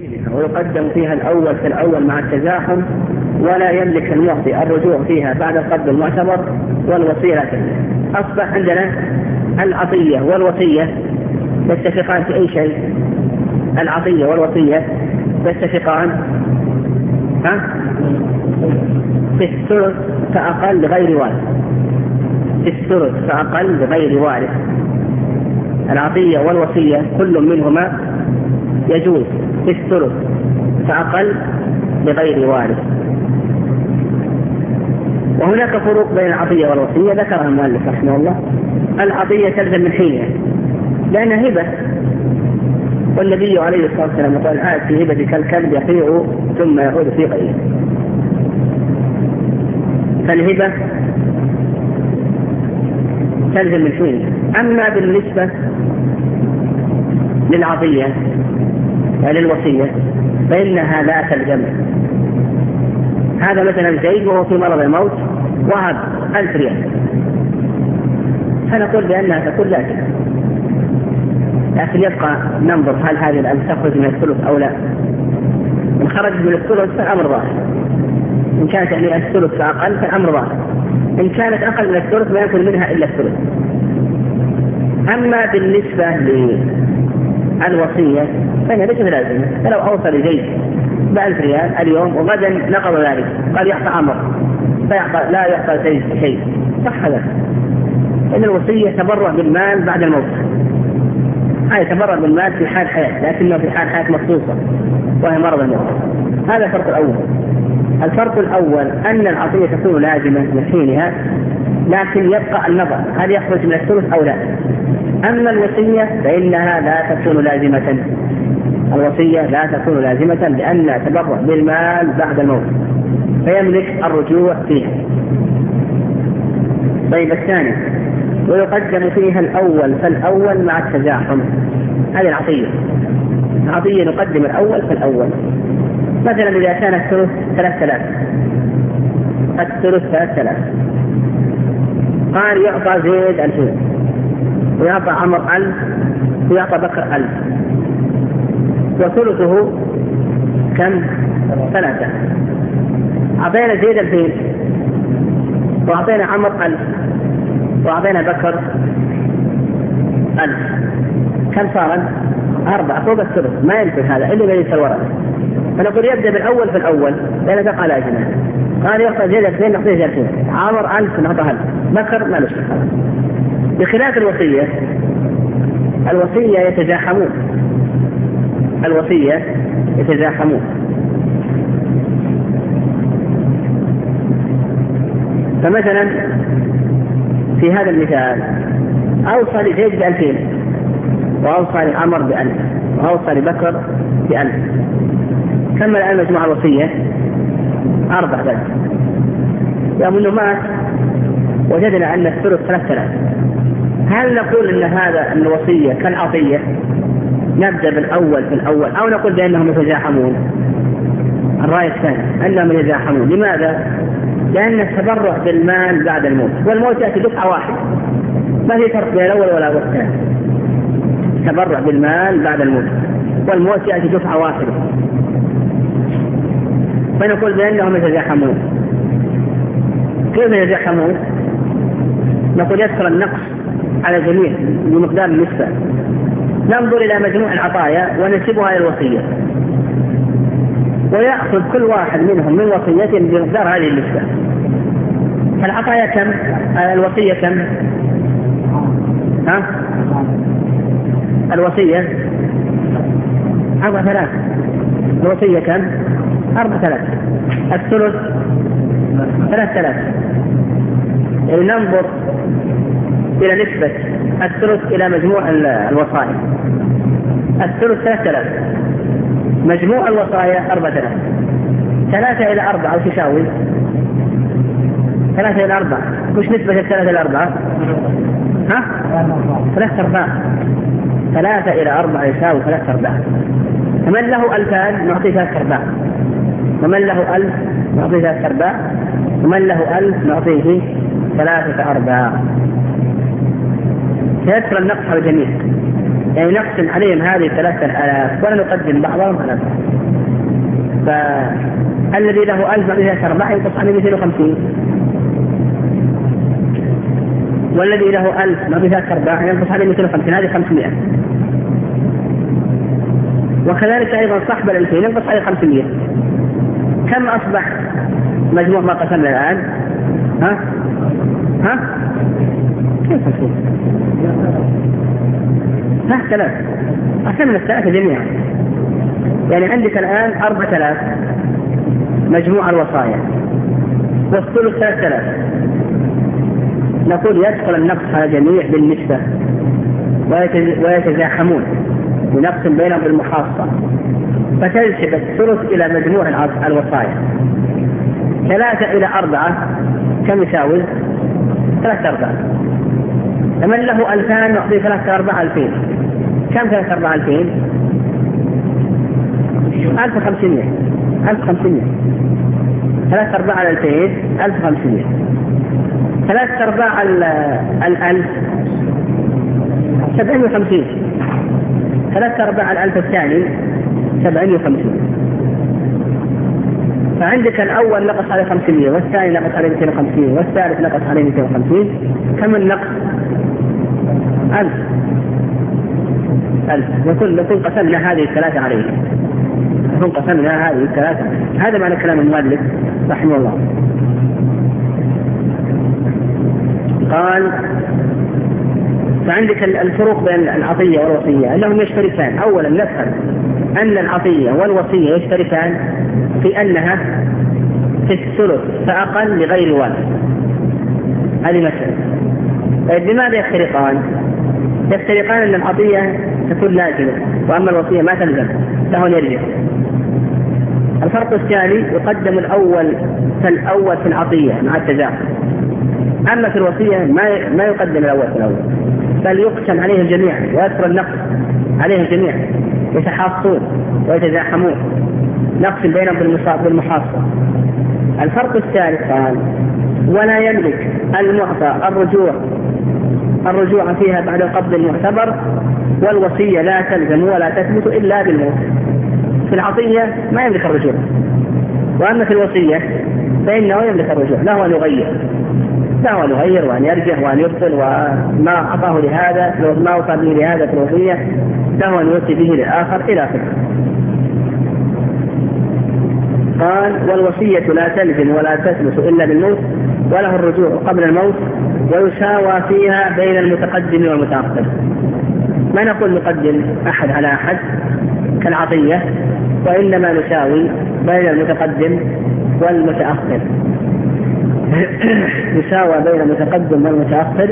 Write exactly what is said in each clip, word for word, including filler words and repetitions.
ويقدم فيها الأول في الأول مع التزاحم، ولا يملك المعطي الرجوع فيها بعد القبض المعتبر، والوصية لا تملك. أصبح عندنا العطية والوصية يتفقان في أي شيء. العطية والوصية يتفقان ها؟ في الثلث فأقل لغير وارث. في الثلث فأقل لغير وارث. العطية والوصية كل منهما يجوز في الثلث فأقل لغير وارث. وهناك فروق بين العطية والوصية ذكرها المؤلف رحمه الله. العطية تلزم من حينها لأنها هبة، والنبي عليه الصلاة والسلام قال: آت في هبة كالكلب يقيع ثم يعود في قيئه. فالهبة تلزم من حينها. أما بالنسبة للعطية وللوصية فإنها لا تلزم. هذا مثلا زيد وهو في مرض الموت وهب ألف ريال، فنقول بأنها تكون لازمة، لكن يبقى ننظر هل هذه الألف تخرج من الثلث أو لا. إن خرجت من الثلث فالأمر ظاهر، إن كانت يعني الثلث فأقل فالأمر ظاهر، إن كانت أقل من الثلث ما يكون منها إلا الثلث. أما بالنسبة للوصية فهي ليست لازمة. فلو أوصل زيد بألف ريال اليوم وغدا نقض ذلك، قال يعطى عمر فيعطى لا يعطى زيد شيء، صح هذا؟ إن الوصية تبرع بالمال بعد الموت. هذا تبرع بالمال في حال حياة، لكنه في حال حياة مخصوصة وهي مرض الموت. هذا الفرق الأول. الفرق الأول أن العطية تكون لازمة من حينها، لكن يبقى النظر هل يخرج من الثلث أو لا. أما الوصية فإنها لا تكون لازمة. الوصية لا تكون لازمة لأنها تبرع بالمال بعد الموت فيملك الرجوع فيها. طيب الثاني، ويقدم فيها الأول فالأول مع التزاحم. هذه العطية. العطية نقدم الأول فالأول. مثلا إذا كان الثلث ثلاث ثلاث الثلث ثلاث ثلاث قال يعطى زيد ألفين ويعطى عمر ألف ويعطى بكر ألف، وثلثه كم؟ ثلاثة. أعطينا زيد ألفين وأعطينا عمر ألف وأعطينا بكر ألف، كم صار؟ أربعة فوق الثلث. ما يمكن هذا إلا ليس الورث. فنقول يبدأ بالأول في الأول لأن تقع لازمة. قال يعطى زيد ألفين نعطيه زيد ألفين، عمر ألف نعطى ألف، بكر ما نشكل. بخلاف الوصية، الوصية يتزاحمون. الوصية يتزاحمون. فمثلا في هذا المثال أوصى لزيد بألفين وأوصى لعمر بألف وأوصى لبكر بألف. كمل الآن مجموعة الوصية أربع بس. يوم أنه مات وجدنا أن الثلث ثلاث ثلاث. هل نقول أن هذا الوصية كالعطية نبدأ بالأول في الأول، أو نقول بأنهم يتزاحمون؟ الرأي الثاني أنهم يتزاحمون. لماذا؟ لأن التبرع بالمال بعد الموت، والموت يأتي دفعة واحدة، ما في فرق بين الأول ولا الثاني. التبرع بالمال بعد الموت والموت يأتي دفعة واحدة، فنقول بأنهم يتزاحمون. كيف يتزاحمون؟ نقول يذكر النقص على جميع بمقدار النسبة. ننظر إلى مجموع العطايا وننسبها إلى الوصية، ويأخذ كل واحد منهم من وصيته بمقدار هذه النسبة. فالعطايا كم؟ الوصية كم؟ ها؟ الوصية أربع ثلاث. الوصية كم؟ أربع ثلاث. الثلث ثلاث ثلاث. يعني ننظر إلى نسبة الثلث إلى مجموع الوصايا. الثلث ثلاث ثلاث، مجموع الوصايا أربع ثلاث. ثلاثة إلى أربعة وتساوي ثلاثة إلى أربعة. وش نسبة الثلاثة إلى أربعة؟ ها؟ ثلاثة أرباع. ثلاثة إلى أربعة يساوي ثلاثة أرباع. فمن له ألفان نعطيه ثلاثة أرباع، ومن له ألف نعطيه ثلاثة أرباع، ومن له ألف نعطيه ثلاثة أرباع. سيذكر النقص على الجميع. يعني نقسم عليهم هذه ثلاثة آلاف ولا نقدم بعضهم على بعض. فالذي له ألف مئة أربعة ينقص عليه مئتين وخمسين، والذي له ألف مئة أربعة ينقص عليه مئتين وخمسين، هذه خمسمائة. وكذلك أيضا صاحب الألفين ينقص عليه خمسمائة. كم أصبح مجموع ما قسمنا الآن؟ ها؟ ها؟ كيف أصبح؟ ها ثلاث، قسمنا الثلاثة جميعا. يعني عندك الآن أربعة آلاف مجموع الوصايا والثلث ثلاثة آلاف. نقول يدخل النقص على جميع بالنسبة ويتزاحمون ونقسم بينهم بالمحاصة، فتنسب الثلث إلى مجموع الوصايا. ثلاثة إلى أربعة كم يساوي؟ ثلاثة أربعة. فمن له ألفان نعطيه ثلاثة أربعة ألفين. كم ثلاثة أربعة ألفين؟ ألف وخمسمائة. ألف وخمسمائة. ثلاثة أربعة ألفين ألف وخمسمائة. ثلاثة أرباع الألف سبعين وخمسين. ثلاثة أرباع الألف الثاني سبعين وخمسين. فعندك الأول نقص عليه خمسمائة، والثاني نقص عليه مئتين وخمسين، والثالث نقص عليه مئتين وخمسين. كم النقص؟ ألف. ألف. نقول نقول قسمنا هذه الثلاثة عليه. نقول قسمنا هذه الثلاثة. هذا معنى كلام المؤلف رحمه الله. قال فعندك الفروق بين العطية والوصية أنهم يشتركان. أولا نفهم أن العطية والوصية يشتركان في أنها في الثلث فأقل لغير والد. هذه مسألة. لماذا يفترقان؟ يفترقان أن العطية تكون لازمة وأما الوصية ما تلزم، له يرجع. الفرق الثاني يقدم الأول فالأول في العطية مع التزاحم، أما في الوصية ما ما يقدم الأول في الأول، بل يقسم عليه الجميع ويذكر النقص عليه الجميع، يتحاصون ويتزاحمون، نقسم بينهم بالمحاصة. الفرق الثالث قال ولا يملك المعطى الرجوع الرجوع فيها بعد القبض المعتبر، والوصية لا تلزم ولا تثبت إلا بالموت. في العطية ما يملك الرجوع، وأما في الوصية فإنه يملك الرجوع، له أن يغير له أن يغير وأن يرجع وأن يبطل، وما أعطاه لهذا ما أعطى به لهذا في الوصية له أن يؤتي به للآخر إلى آخره. قال والوصية لا تلزم ولا تثبت إلا بالموت، وله الرجوع قبل الموت، ويساوى فيها بين المتقدم والمتأخر. ما نقول نقدم أحد على أحد كالعطية، وإنما نساوي بين المتقدم والمتأخر. يساوى بين المتقدم والمتأخر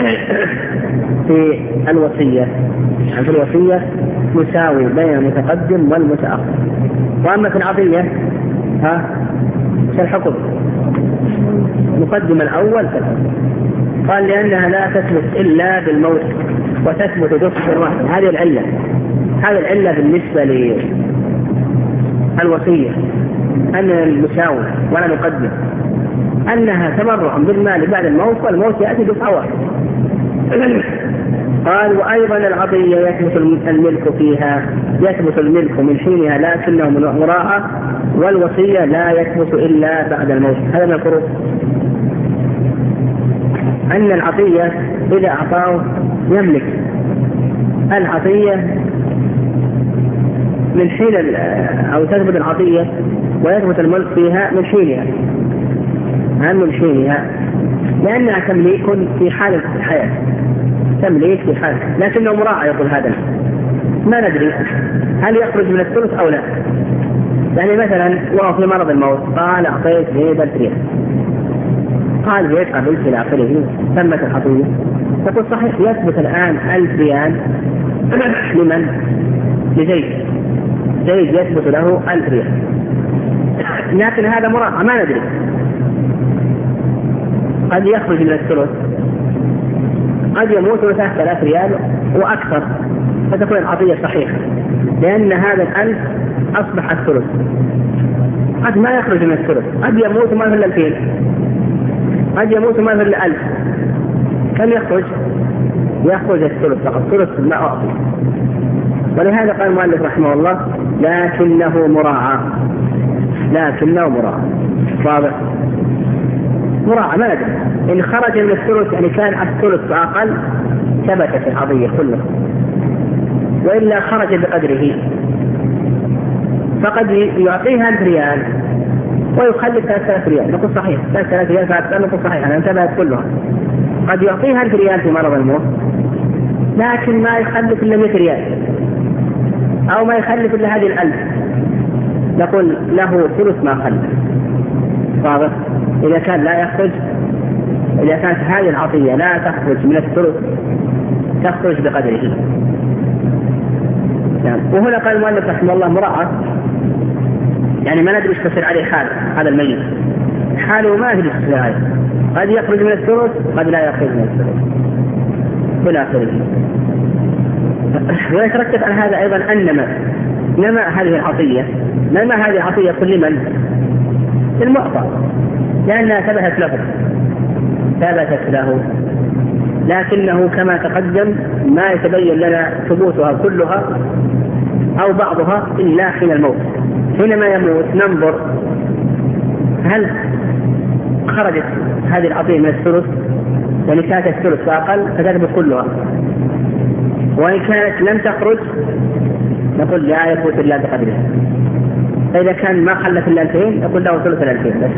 في الوصية. في الوصية يساوي بين المتقدم والمتأخر. وأما في العطية ها الحكم مقدم الأول. قال لأنها لا تثبت إلا بالموت وتثبت دفع واحد. هذه العلة هذه العلة بالنسبة للوصية أن المساوي ولا نقدم أنها تبرع بالمال بعد الموت، والموت يأتي دفعة واحد. قال وأيضا العطية يثبت الملك فيها يثبت الملك من حينها لكنه مراعى، والوصية لا يثبت إلا بعد الموت. هذا من الفروق، أن العطية إذا أعطاه يملك العطية من حين أو تثبت العطية ويثبت الملك فيها من حينها أهم من حينها، لأنها تمليك في حالة الحياة، تمليك في حالة، لكنه مراعى. يقول هذا ما ندري هل يخرج من الثلث أو لا. يعني مثلا وهو في مرض الموت قال أعطيت زيد ألف ريال، قال زيد قبلت إلى آخره، تمت العطية. تقول صحيح يثبت الآن ألف ريال لمن؟ لزيد. زيد يثبت له ألف ريال، لكن هذا مراعى ما ندري، قد يخرج من الثلث، قد يموت ثلاثة آلاف ريال وأكثر، فتكون العطية صحيحة لأن هذا الألف أصبح الثلث. قد ما يخرج من الثلث، قد يموت ما في الألفين، قد يموت ما في الألف. كم يخرج؟ يخرج الثلث فقط، ثلث ما أعطي. ولهذا قال المؤلف رحمه الله لكنه مراعى، لكنه مراعى. واضح؟ مراعى ما ندري إن خرج من الثلث يعني كان الثلث فأقل ثبتت العطية كلها، وإلا خرج بقدره. فقد يعطيها ألف ريال ويخلف ثلاثة آلاف ريال، نقول صحيح، ثلاثة آلاف ريال فأكثر، نقول صحيح، أنا انتبهت كلها. قد يعطيها ألف ريال في مرض الموت لكن ما يخلف إلا مئة ريال أو ما يخلف إلا هذه الألف، نقول له ثلث ما خلف. واضح؟ إذا كان لا يخرج، إذا كانت هذه العطية لا تخرج من الثلث تخرج بقدره. يعني وهنا قال المؤلف رحمه الله مراعاة، يعني ما ندري ايش تصير عليه حال هذا الميت، حاله ما ندري ايش تصير عليه، قد يخرج من الثلث قد لا يخرج من الثلث إلى آخره. ويترتب على هذا أيضا أن نما نما هذه العطية، نما هذه العطية كل من؟ للمعطى، لأنها ثبتت له ثبتت له لكنه كما تقدم ما يتبين لنا ثبوتها كلها أو بعضها إلا حين الموت. حينما يموت ننظر هل خرجت هذه العطية من الثلث، يعني كانت الثلث فأقل فتثبت كلها، وإن كانت لم تخرج نقول لا يثبت إلا بقدرها. فإذا كان ما خلت إلا ألفين نقول له ثلث الألفين بس.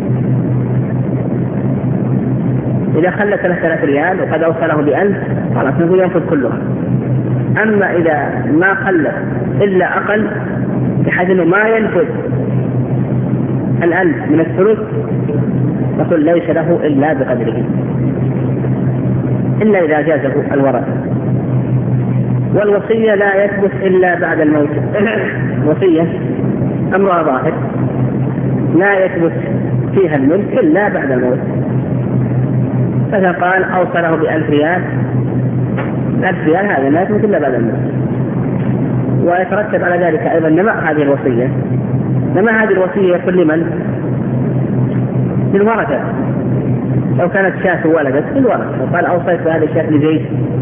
إذا خلت ثلاثة آلاف ريال وقد أوصله بألف خلاص نقول ينفذ كلها. أما إذا ما خلت إلا أقل بحيث أنه ما ينفذ الألف من الثلث نقول ليس له إلا بقدره، إلا إذا جازه الورثة. والوصية لا يثبت إلا بعد الموت. وصية أمرها ظاهر لا يثبت فيها الملك إلا بعد الموت. فإذا قال أوصله بألف ريال، ألف ريال هذا لا يثبت إلا بعد الموت. ويترتب على ذلك أيضا نماء هذه الوصية. نماء هذه الوصية يكون لمن؟ للورثة. لو كانت شاة ولدت للورثة، وقال أوصيت هذه الشاة لزيد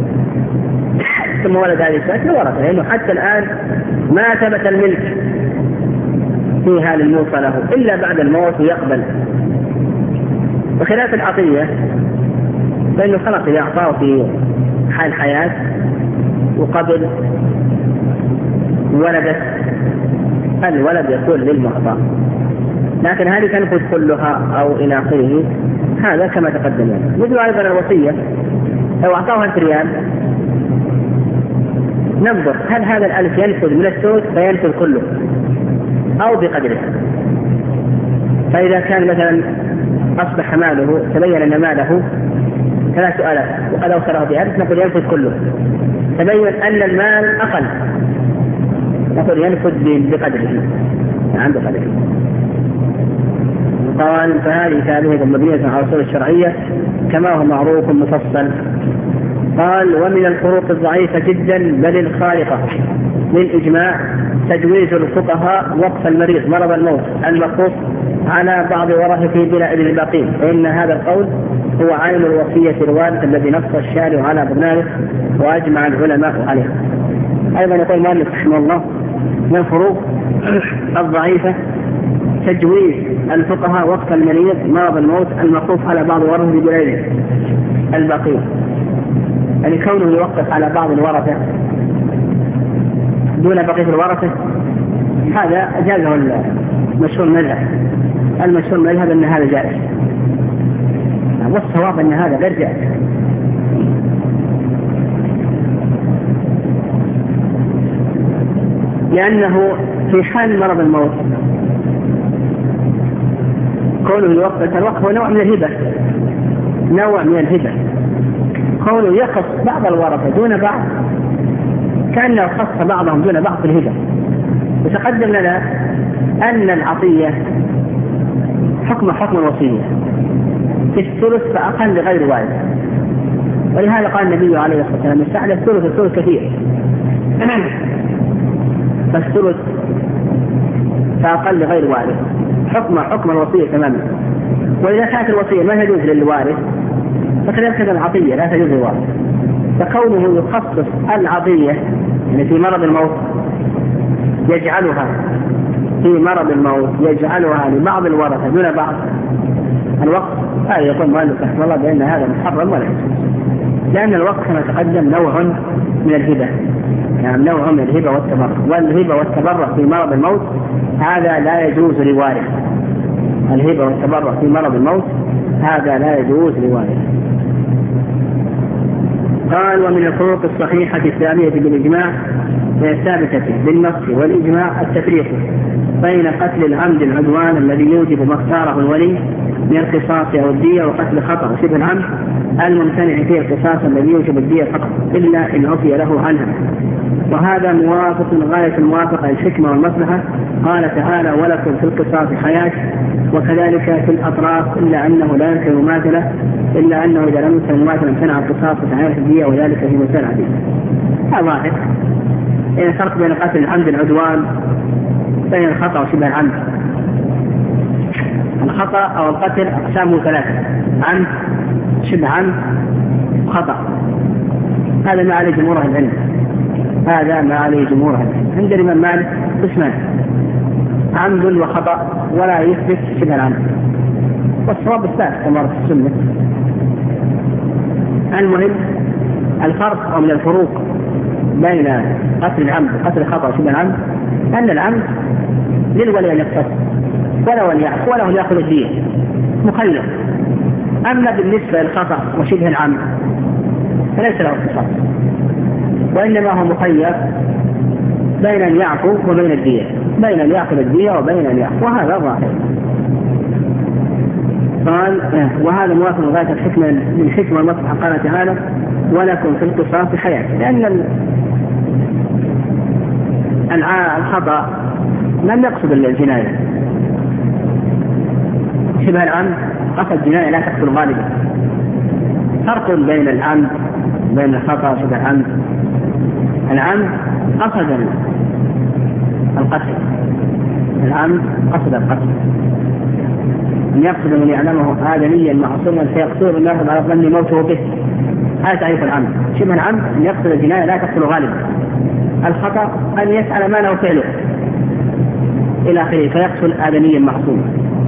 ثم ولد هذه الشاة للورثة، لأنه حتى الآن ما ثبت الملك فيها للموصى له إلا بعد الموت يقبل. وخلاف العطية فإنه خلاص إذا أعطاه في حال حياة وقبل ولدت الولد يكون للمعطى، لكن هذه تنفذ كلها أو إلى آخره، هذا كما تقدم. مثل أيضا الوصية لو أعطاه ألف ريال ننظر هل هذا الألف ينفذ من الثلث فينفذ كله أو بقدره. فإذا كان مثلا أصبح ماله تبين أن ماله ثلاثة آلاف وقد أوصله بألف نقول ينفذ كله. تبين أن المال أقل نقول ينفذ بقدره، نعم بقدره. قال فهذه ثابتة مبنية على الأصول الشرعية كما هو معروف مفصل. قال ومن الفروق الضعيفة جدا بل الخارقة للإجماع تجويز الفقهاء وقف المريض مرض الموت المخصوص على بعض ورثته بلا إذن الباقين، فإن هذا القول هو عين الوصية الوارث الذي نص الشارع على بنائه وأجمع العلماء عليه. أيضا يقول مالك رحمه الله من الفروق الضعيفة تجويز الفقهاء وقف المريض مرض الموت المخصوص على بعض ورثته بلا إذن الباقين، يعني كونه يوقف على بعض الورثة دون بقية الورثة هذا جازه المشهور مذهب. المشهور مذهب أن هذا جائز، والصواب أن هذا غير جائز. لأنه في حال مرض الموت كونه يوقف الوقف هو نوع من الهبة، نوع من الهبة. كونه يخص بعض الورثة دون بعض كأنه خص بعضهم دون بعض في الهبة. وتقدم لنا أن العطية حكم حكم الوصية في الثلث فأقل لغير وارث، ولهذا قال النبي عليه الصلاة والسلام يستعد الثلث الثلث كثير فالثلث فأقل لغير وارث حكم حكم الوصية تماما. وإذا كانت الوصية ما تجوز للوارث فكذلك العطية لا تجوز للوارث. فكونه يخصص العطية يعني في مرض الموت يجعلها في مرض الموت يجعلها لبعض الورثة دون بعض الوقت، هذا يقول مؤلف رحمه الله بأن هذا محرم ولا يجوز، لأن الوقت كما تقدم نوع من الهبة، يعني نوع من الهبة والتبرع، والهبة والتبرع في مرض الموت هذا لا يجوز لوارث. الهبة والتبرع في مرض الموت هذا لا يجوز لوارث. قال: ومن الفروق الصحيحة الثابتة بالإجماع الثابتة بالنص والإجماع التفريق بين قتل العمد العدوان الذي يوجب ما اختاره الولي من القصاص أو الدية، وقتل خطأ وشبه العمد الممتنع فيه القصاص الذي يوجب الدية فقط إلا إن عفي له عنها، وهذا موافق غاية الموافقة للحكمة والمصلحة. قال تعالى: ولكم في القصاص حياة، وكذلك في الأطراف، إلا أنه لا يمكن مماثلة إلا أنه إذا لم يمكن مماثلة امتنع القصاص وتعالى الدية، وذلك في مسألة عديدة. هذا ظاهر. إن فرق بين قتل العمد العدوان بين الخطأ وشبه العمد. الخطأ أو القتل أقسامه ثلاثة: عمد، شبه عمد، خطأ. هذا ما عليه جمهور أهل العلم، هذا ما عليه جمهور أهل العلم. عند الإمام مالك قسمان: عمد وخطأ، ولا يثبت شبه العمد، والصواب الثالث كما ورد في السنة. المهم الفرق أو من الفروق بين قتل العمد وقتل الخطأ وشبه العمد أن العمد للولي أن يقتص ولا أن يعفو ولا أن يأخذ الدية، مخير. أما بالنسبة للخطأ وشبه العمد فليس له اختصاص، وإنما هو مخير بين أن يعفو وبين الدية، بين أن يأخذ الدية وبين أن يعفو، وهذا ظاهر. قال: وهذا موافق غاية الحكمة للحكمة والمصلحة. قال تعالى: ولكم في القصاص حياة، لأن الخطأ لم يقصد الجناية، شبه العمد قصد الجناية لا تقتل غالبا. فرق بين العمد بين الخطأ وشبه العمد: العمد قصد القتل، العمد قصد القتل، أن يقصد من يعلمه آدميا معصوما فيقتل الناس على ظن موته به، هذا تعريف العمد. شبه العمد أن يقصد الجناية لا تقتل غالبا. الخطأ أن يسأل ما له فعله إلى آخره فيقتل آدميا معصوما،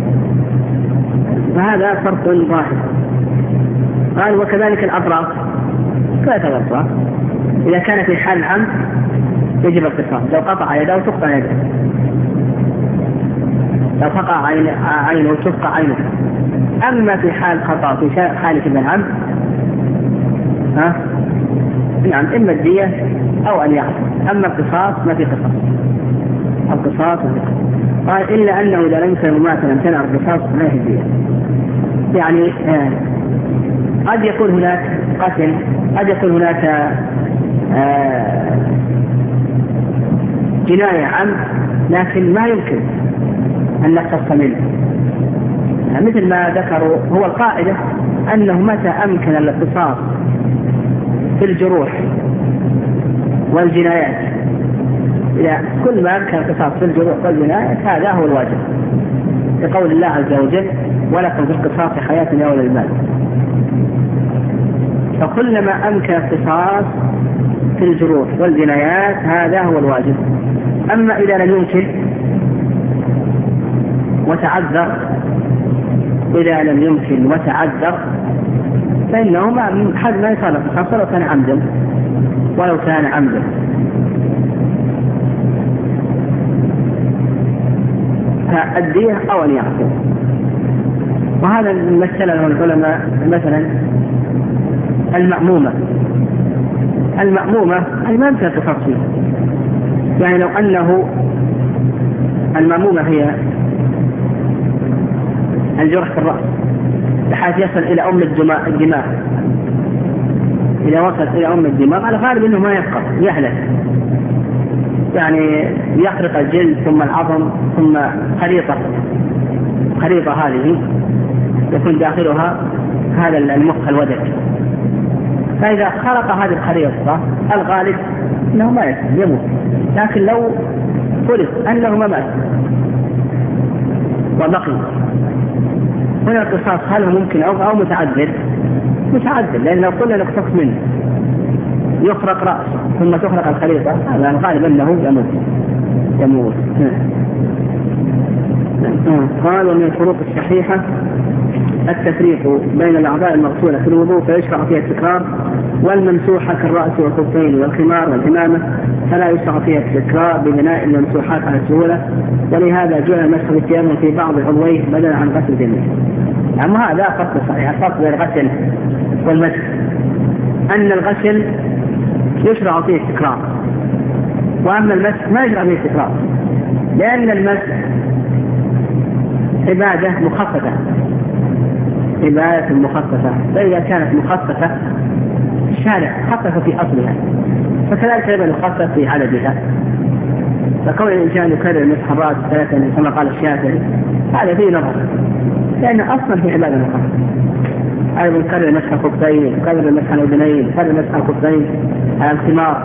فهذا فرق ظاهر. قال: وكذلك الأطراف، ثلاثة الأطراف إذا كان في حال العمد يجب القصاص، لو قطع يده تقطع يده، لو فقع عينه تفقع عينه. أما في حال خطأ في حال شبه العمد ها نعم إما الدية أو أن يعفو، أما القصاص ما في قصاص، القصاص قال: إلا أنه إذا لم يكن مماثلا امتنع القصاص ما في الدية. يعني آه قد يكون هناك قتل، قد يكون هناك آه جناية عمد، لكن ما يمكن أن نقتص منه، مثل ما ذكروا. هو القاعدة أنه متى أمكن الاقتصاص في الجروح والجنايات، إذا كل ما أمكن الاقتصاص في الجروح والجنايات هذا هو الواجب، لقول الله عز وجل: ولكم في القصاص حياة يا أولي الألباب. فكلما أمكن الاقتصاص في الجروح والجنايات هذا هو الواجب. أما إذا لم يمكن وتعذر، إذا لم يمكن وتعذر فإنه ما حد ما يصال القصاص ولو كان عمدا، ولو كان عمدا. فالدية أو أن يعفو. وهذا المسألة العلماء مثلا المأمومة، المأمومة ما يمكن القصاص فيها، يعني لو أنه المأمومة هي الجرح في الرأس بحيث يصل إلى أم الدماء الدماء إذا وصل إلى أم الدماء على غالب أنه ما يفقط يهلك، يعني يخرق الجلد ثم العظم ثم خريطة، خريطة هذه يكون داخلها هذا المخ الودك، فإذا خرق هذه الخريطة الغالب أنه ما يموت. لكن لو فرض أنه ما مات وبقي، هنا القصاص هل هو ممكن أو, أو متعذر؟ متعذر، لأن لو قلنا نقتص منه يخرق رأس ثم تخرق الخليطة، هذا الغالب أنه يموت يموت قال ومن الفروق الصحيحة التفريق بين الأعضاء المغسولة في الوضوء فيشرع فيها التكرار، والممسوحة كالرأس والخفين والخمار والعمامة فلا يشرع فيها التكرار ببناء الممسوحات على السهولة، ولهذا جعل المسح بالتيمم في بعض العضوين بدلا عن غسل الجميع. أما هذا فرق صحيح، الفرق بين الغسل والمسح أن الغسل يشرع فيه التكرار، وأما المسح ما يشرع فيه التكرار، لأن المسح عبادة مخففة عبادة مخففة، فإذا كانت مخففة الشارع خفف في أصلها فكذلك يبقى مخفف في عددها. فكون الإنسان يكرر مسح الرأس ثلاثا كما قال الشافعي هذا فيه نظر، لأن أصلا في عبادة مخففة. أيضا يكرر مسح الخفين، يكرر مسح الأذنين، يكرر مسح الخفين على الخمار.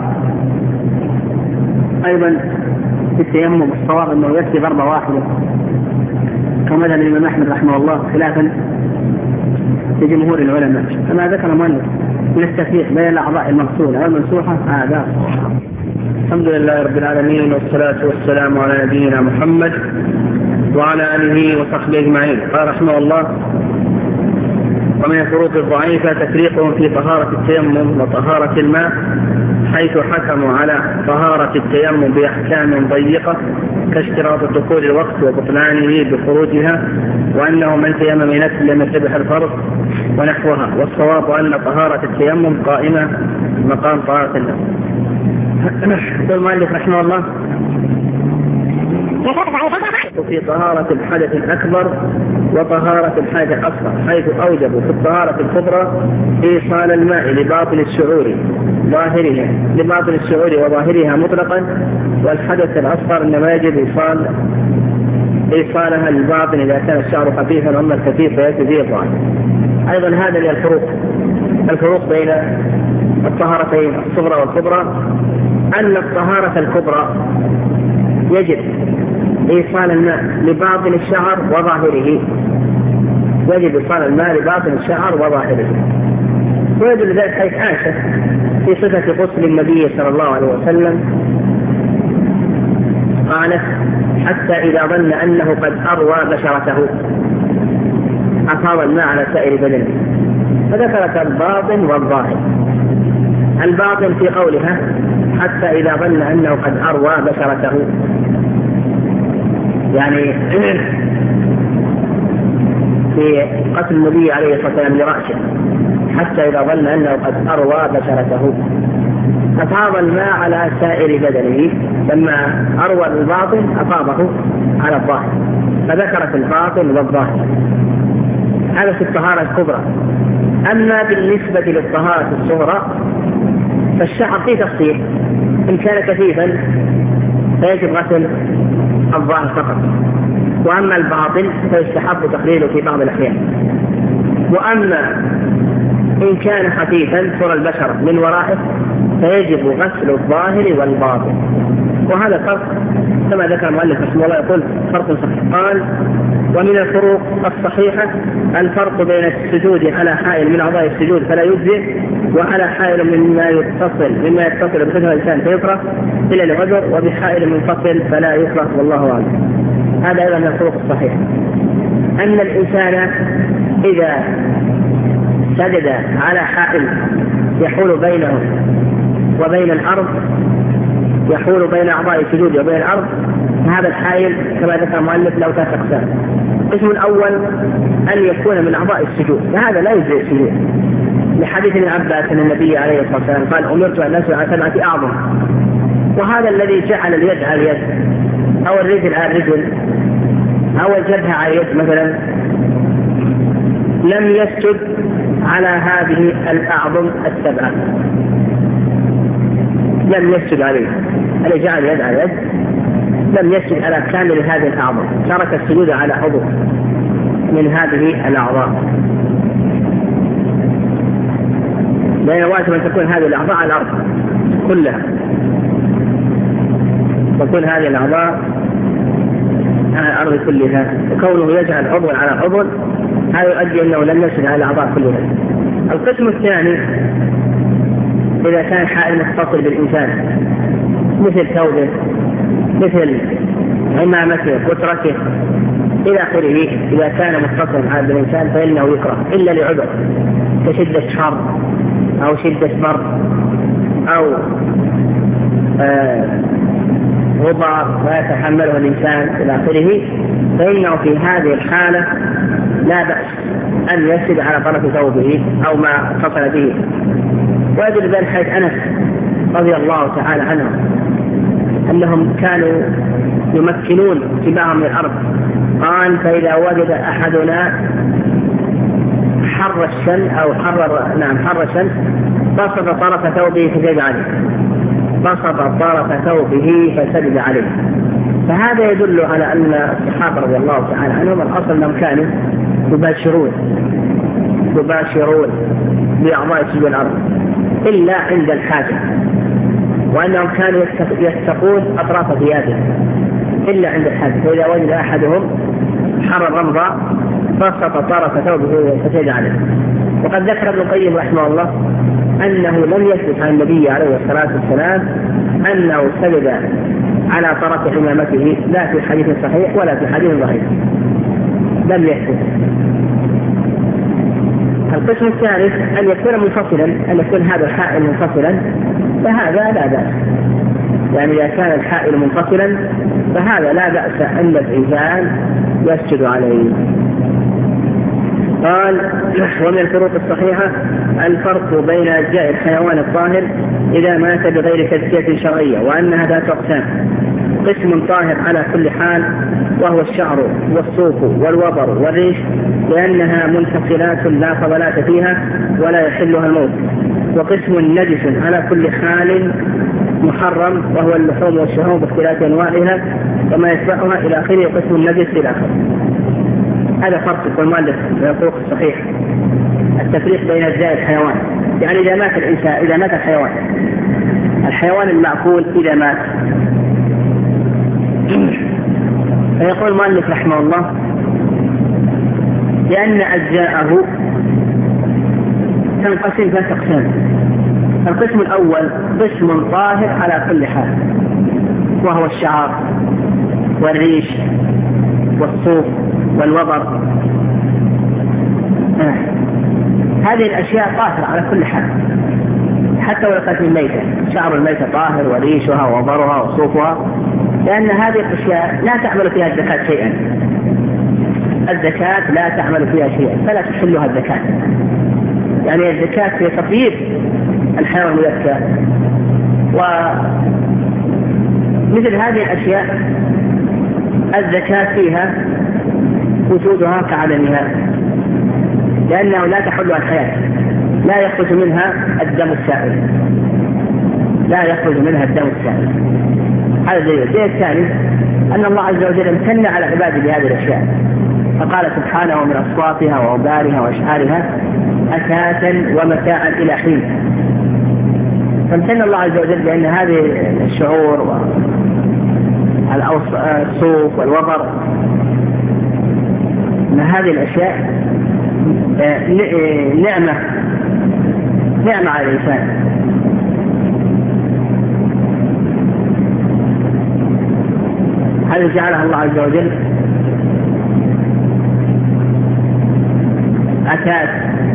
أيضا في التيمم الصواب أنه يكفي ضربة واحدة كما ذهب الإمام أحمد رحمه الله خلافا لجمهور العلماء، كما ذكر مؤلف من التفريق بين الأعضاء المغسولة والممسوحة هذا. الحمد لله رب العالمين، والصلاة والسلام على نبينا محمد وعلى آله وصحبه أجمعين. قال رحمه الله ومن الفروق الضعيفة تفريقهم في طهارة التيمم وطهارة الماء، حيث حكموا على طهارة التيمم بأحكام ضيقة كاشتراط دخول الوقت وبطلانه بخروجها، وأنه من تيمم نفسه لم يسبح الفرض ونحوها، والصواب أن طهارة التيمم قائمة مقام طهارة النفس. يقول المؤلف رحمه الله في طهارة الحدث الأكبر وطهارة الحدث الأصغر، حيث أوجبوا في الطهارة الكبرى إيصال الماء لباطن الشعور ظاهرها لباطن الشعور وظاهرها مطلقا، والحدث الأصغر إنما يجب إيصال إيصالها للباطن إذا كان الشعر خفيفا، أما الخفيف فيأتي فيه الظاهر. أيضا هذا من الفروق الفروق بين الطهارتين الصغرى والكبرى، أن الطهارة الكبرى يجب إيصال الماء لباطن الشعر وظاهره يجب إيصال الماء لباطن الشعر وظاهره ويدل ذلك حيث عائشة في صفة غسل النبي صلى الله عليه وسلم قالت حتى إذا ظن أنه قد أروى بشرته أفاض الماء على سائر بدنه، فذكرت الباطن والظاهر. الباطن في قولها حتى إذا ظن أنه قد أروى بشرته، يعني في قتل النبي عليه الصلاة والسلام لرأسه حتى إذا ظن أنه قد أروى بشرته أفاض الماء على سائر بدنه، لما أروى الباطن أفاضه على الظاهر، فذكرت الباطن والظاهر. هذا في الطهارة الكبرى. أما بالنسبة للطهارة الصغرى فالشعر فيه تفصيل، إن كان كثيفا فيجب غسل الظاهر فقط، وأما الباطن فيستحب تقليله في بعض الأحيان، وأما إن كان خفيفا صار البشر من ورائه فيجب غسل الظاهر والباطن. وهذا فرق كما ذكر المؤلف رحمه الله، يقول فرق صحيح. قال ومن الفروق الصحيحة الفرق بين السجود على حائل من أعضاء السجود فلا يجزئ، وعلى حائل مما يتصل مما يتصل بحجر الإنسان فيكره إلا لعذر، وبحائل منفصل فلا يكره، والله أعلم. هذا أيضا من الفروق الصحيحة، أن الإنسان إذا سجد على حائل يحول بينه وبين الأرض يحول بين أعضاء السجود وبين الأرض، هذا الحائل كما ذكر المؤلف له ثلاث أقسام. القسم الأول أن يكون من أعضاء السجود، فهذا لا يجزئ السجود، لحديث ابن عباس أن النبي عليه الصلاة والسلام قال أمرت أن أسجد على سبعة أعظم، وهذا الذي جعل اليد على اليد أو الرجل على الرجل أو الجبهة على اليد مثلا لم يسجد على هذه الأعظم السبعة، لم يسجد عليه. الذي جعل اليد على اليد لم يسجد على كامل هذه الأعضاء، ترك السجود على عضو من هذه الأعضاء، لأن واجب أن تكون هذه الأعضاء على الأرض كلها، تكون هذه الأعضاء على الأرض كلها، وكونه يجعل عضو على عضو هذا يؤدي أنه لم يسجد على الأعضاء كلها. القسم الثاني إذا كان حائل متصل بالإنسان مثل ثوبه مثل عمامته وترته إلى آخره، إذا كان متصلا بالإنسان فإنه يكره إلا لعذر كشدة حر أو شدة برد أو آه غبار لا يتحمله الإنسان إلى آخره، فإنه في هذه الحالة لا بأس أن يسد على طرف ثوبه أو ما اتصل به. ويدل ذلك حديث أنس رضي الله تعالى عنه أنهم كانوا يمكنون اتباعهم من الأرض، قال فإذا وجد أحدنا حر الشمس أو حر نعم حر الشمس بسط طرف ثوبه فسجد عليه، بسط طرف ثوبه فسجد عليه. فهذا يدل على أن الصحابة رضي الله تعالى عنهم الأصل أنهم كانوا يباشرون يباشرون بأعضاء سجود الأرض إلا عند الحاجة، وأنهم كانوا يتقون أطراف ثيابهم إلا عند الحاجة. فإذا وجد أحدهم حر الرمضة بسط طرف ثوبه فسجد عليه. وقد ذكر ابن القيم رحمه الله أنه لم يثبت عن النبي عليه الصلاة والسلام أنه سجد على طرف عمامته لا في حديث صحيح ولا في حديث ضعيف، لم يثبت. القسم الثالث أن يكون منفصلا، أن يكون هذا الحائل منفصلا، فهذا لا بأس. يعني إذا كان الحائل منفصلا فهذا لا بأس أن الإنسان يسجد عليه. قال ومن الفروق الصحيحة الفرق بين أجزاء الحيوان الطاهر إذا مات بغير تزكية شرعية، وأنها ذات أقسام: قسم طاهر على كل حال وهو الشعر والصوف والوبر والريش لأنها منفصلات لا فضلات فيها ولا يحلها الموت، وقسم نجس على كل حال محرم وهو اللحوم والشهوم باختلاف أنواعها وما يتبعها إلى آخره، قسم النجس إلى آخره. هذا فرق يقول المؤلف من الفروق الصحيح، التفريق بين أجزاء الحيوان. يعني إذا مات الإنسان، إذا مات الحيوان الحيوان المأكول إذا مات، فيقول المؤلف رحمه الله لأن أجزاءه تنقسم ثلاث أقسام. القسم الأول قسم طاهر على كل حال وهو الشعر والريش والصوف والوبر. آه. هذه الأشياء طاهرة على كل حال حتى ولو كانت من ميتة، شعر الميتة طاهر وريشها ووبرها وصوفها، لأن هذه الأشياء لا تعمل فيها الزكاة شيئا، الزكاة لا تعمل فيها شيئا فلا تحلها الزكاة. يعني الزكاة هي تطيب الحيوان المذكى. ومثل هذه الأشياء الزكاة فيها وجودها كعدمها، لأنه لا تحلها الحياة، لا يخرج منها الدم السائل، لا يخرج منها الدم السائل. هذا الدليل. الدليل الثاني أن الله عز وجل امتن على عباده بهذه الأشياء، فقال سبحانه ومن أصواتها وأوبارها وأشعارها أثاثا ومتاعا إلى حين. فامتن الله عز وجل بأن هذه الشعور والصوف والوبر أن هذه الأشياء نعمة نعمة على الإنسان. هذا جعلها الله عز وجل أثاث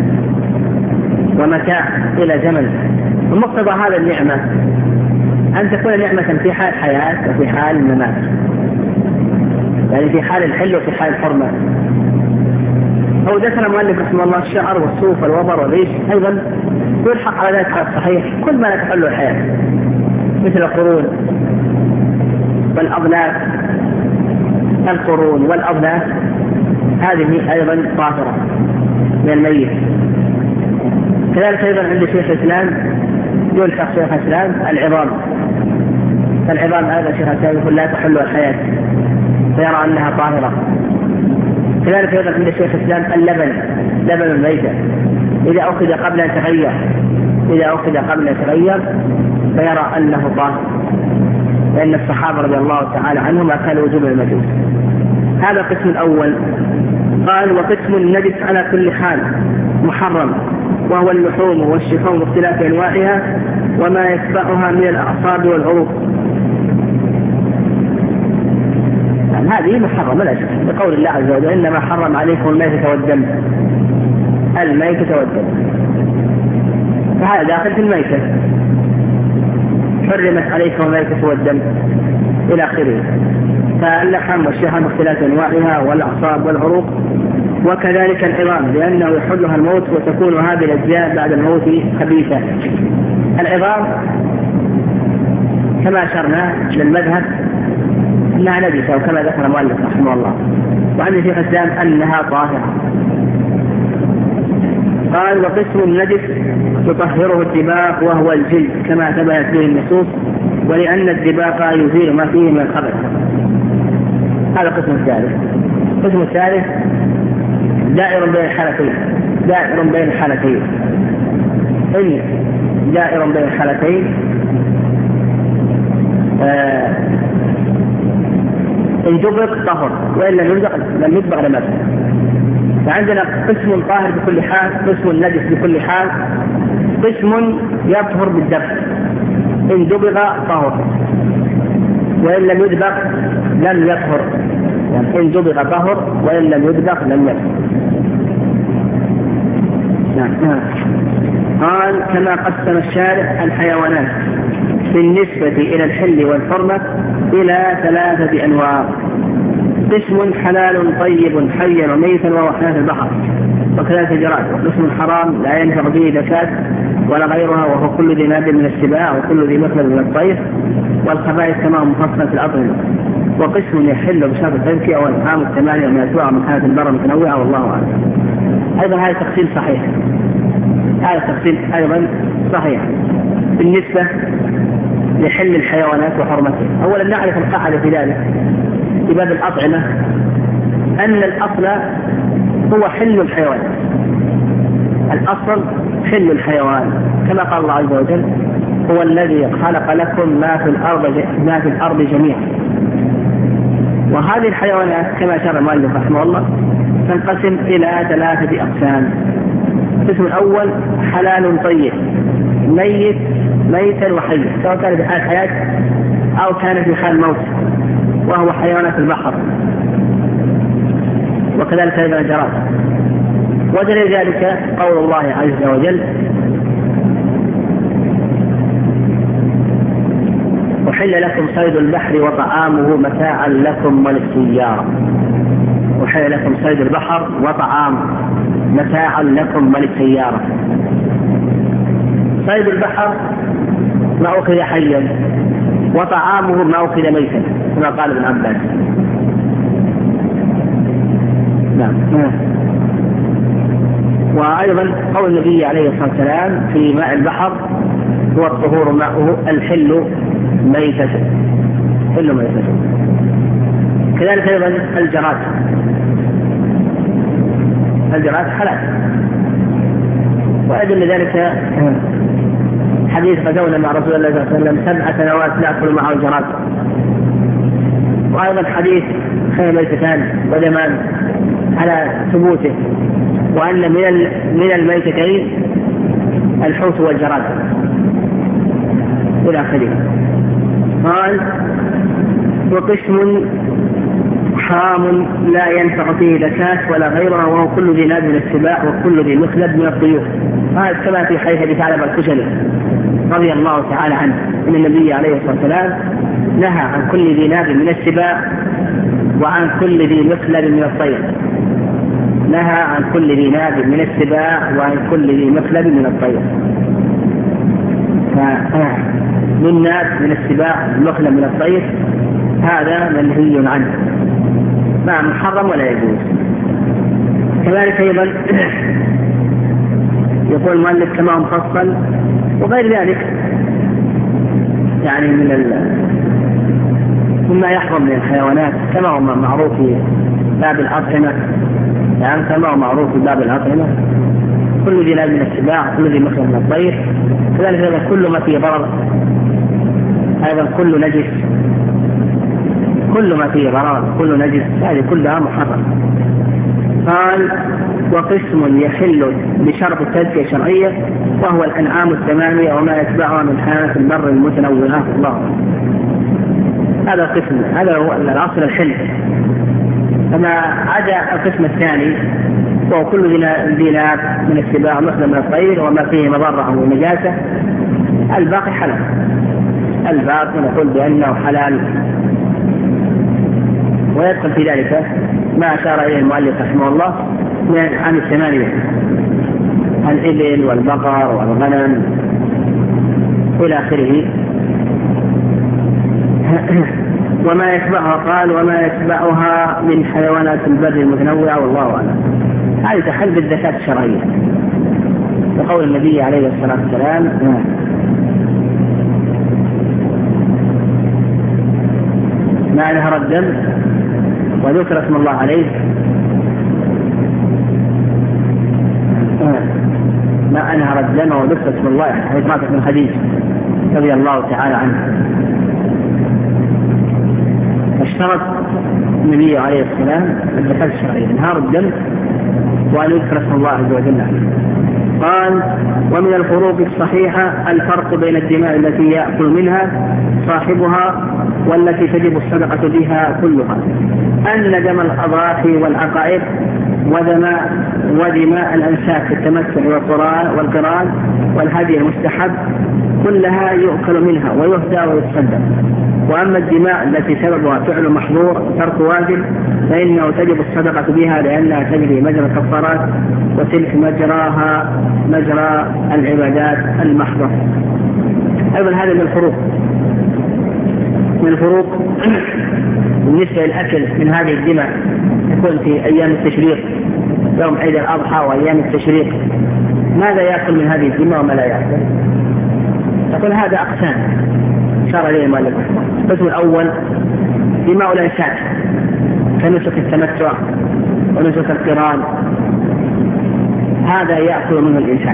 ومتاع إلى زمن. ومقتضى هذا النعمة أن تكون نعمة في حال حياة وفي حال الممات، يعني في حال الحل وفي حال الحرمة. أو ذكر المؤلف رحمه الله الشعر والصوف والوبر والريش أيضا يلحق على ذلك على الصحيح كل ما لا تحل الحياة، مثل القرون والأضلاف. القرون والأضلاف هذه أيضا طاهرة من الميت. كذلك أيضا عند شيخ الإسلام يلحق شيخ الإسلام العظام، فالعظام هذا شيخ الإسلام يقول لا تحل الحياة فيرى أنها طاهرة. كذلك أيضا عند شيخ الإسلام اللبن، لبن الميتة إذا أخذ قبل أن تغير، إذا أخذ قبل أن تغير فيرى أنه طاهر، لأن الصحابة رضي الله تعالى عنهم ما كانوا وجوب المجوس. هذا القسم الأول. قال وقسم النجس على كل حال محرم وهو اللحوم والشحوم واختلاف أنواعها وما يتبعها من الأعصاب والعروق. يعني هذه محرمة لا شك، بقول الله عز وجل إنما حرم عليكم الميتة والدم، الميتة والدم، فهذا داخل في الميتة، حرمت عليكم الميتة والدم إلى آخره. فاللحم والشحم اختلاف أنواعها والأعصاب والعروق، وكذلك العظام لأنه يحلها الموت وتكون هذه الأجزاء بعد الموت خبيثة. العظام كما أشرنا للمذهب أنها نجسة، وكما ذكر المؤلف رحمه الله، وعند شيخ الإسلام أنها طاهرة. قال وقسم النجس تطهره الدباغ وهو الجلد كما ثبتت به النصوص، ولأن الدباغ يزيل ما فيه من الخبث. هذا القسم الثالث. القسم الثالث دائر بين الحالتين، دائر بين الحالتين إن دائر بين الحالتين آه إن دبغ طهر، وإن لم يدبغ لم يدبغ لم يدبغ. فعندنا قسم طاهر بكل حال، قسم نجس بكل حال، قسم يطهر بالدبغ، إن دبغ طهر وإن لم يدبغ لم يطهر، يعني إن دبغ طهر وإن لم يدبغ لم يطهر. نعم. قال كما قسم الشارع الحيوانات بالنسبة إلى الحل والحرمة إلى ثلاثة أنواع: قسم حلال طيب حيا وميتا وهو حياة البحر وكذلك الجراد، وقسم حرام لا ينفع به زكاة ولا غيرها وهو كل ذي ناب من السباع وكل ذي مخلب من الطير والخبائث كما هو مفصل في الأطعمة، وقسم يحل بشرط التزكية أو الأطعام الثمانية من الأسواع من حياة البر متنوعة والله أعلم. أيضا هذا تفصيل صحيح، هذا التفصيل أيضا صحيح بالنسبة لحل الحيوانات وحرمتها. أولا نعرف القاعدة في ذلك في باب الأطعمة أن الأصل هو حل الحيوان، الأصل حل الحيوان كما قال الله عز وجل هو الذي خلق لكم ما في الأرض ما في الأرض جميعا. وهذه الحيوانات كما شرع المؤلف رحمه الله تنقسم إلى ثلاثة أقسام. القسم الأول حلال طيب ميت ميتا وحيا، سواء كان في حال حياة أو كان في حال موت، وهو حيوانات البحر وكذلك أيضا الجراد. ودليل ذلك قول الله عز وجل وحل لكم صيد البحر وطعامه متاعا لكم وللسيارة. وحل لكم صيد البحر وطعامه متاعا لكم وللسيارة. صيد البحر ما أخذ حيا وطعامه ما أخذ ميتا كما قال ابن عباس. نعم. وأيضا قول النبي عليه الصلاة والسلام في ماء البحر هو الطهور ماؤه الحل ميتة، حل ميتة. كذلك أيضا الجراد، الجراد حلال. وأدل ذلك حديث غزونا مع رسول الله صلى الله عليه وسلم سبع سنوات نأكل معه الجراد. وأيضا حديث خير ميتتان ودمان على ثبوته، وأن من من الميتتين الحوت والجراد إلى آخره. قال وقسم حرام لا ينفع فيه زكاة ولا غيرها وهو كل ذي ناب من السباع وكل ذي مخلب من الطيور. هذا كما في حديث ثعلبة الخشني رضي الله تعالى عنه ان النبي عليه الصلاة والسلام نهى عن كل ذي ناب من السباع وعن كل ذي مخلب من الطير. نهى عن كل ذي ناب من السباع وعن كل ذي مخلب من الطير. من ناب من السباع المخلب من الطير هذا منهي عنه، ما محرم ولا يجوز. كذلك أيضا يقول المؤلف كما هو مفصل وغير ذلك يعني من ال... مما يحرم من الحيوانات كما هو معروف في باب الأطعمة، يعني كما هو معروف في باب الأطعمة كل ذي ناب من السباع كل ذي مخلب من الطير. كذلك أيضا كل ما فيه ضرر، أيضا كل نجس، كل ما فيه ضرر كل نجس، هذه كلها محرم. قال وقسم يحل بشرط التزكية الشرعية وهو الأنعام الثمانية وما يتبعها من حيوانات البر المتنوعة. الله هذا القسم، هذا هو الأصل الحل. فما عدا القسم الثاني وهو كل ذي ناب من السباع مثل من الطير وما فيه مضرة أو نجاسة، الباقي حلال. الباقي نقول بأنه حلال. ويدخل في ذلك ما أشار إليه المؤلف رحمه الله عن الثمانية، الإبل والبقر والغنم إلى آخره. وما يتبعها قال وما يتبعها من حيوانات البر المتنوعة والله أعلم. هذه تحل بالزكاة الشرعية وقول النبي عليه الصلاة والسلام ما نهر الدم وذكر اسم الله عليه ما أنهر الدم وذكر اسم الله حيث مات من حديث رضي الله تعالى عنه. اشترط النبي عليه السلام الزكاة الشرعية انهار الدم وأن يذكر اسم الله عز وجل. قال ومن الفروق الصحيحة الفرق بين الدماء التي يأكل منها صاحبها والتي تجب الصدقة بها كلها، أن دم الأضاحي والعقائق ودماء ودماء الأنساك في التمتع والقران والهدي المستحب كلها يؤكل منها ويهدى ويتصدق. وأما الدماء التي سببها فعل محظور ترك واجب فإنه تجب الصدقة بها لأنها تجري مجرى الكفارات وتلك مجراها مجرى العبادات المحضة. أيضا هذا من الفروق من الفروق بالنسبة للأكل من هذه الدماء يكون في أيام التشريق يوم عيد الأضحى وأيام التشريق. ماذا يأكل من هذه الدماء وما لا يأكل؟ تقول هذا أقسام شار إليه المؤلف. القسم الأول دماء الأنساك كنسك التمتع ونسك القران، هذا يأكل منه الإنسان.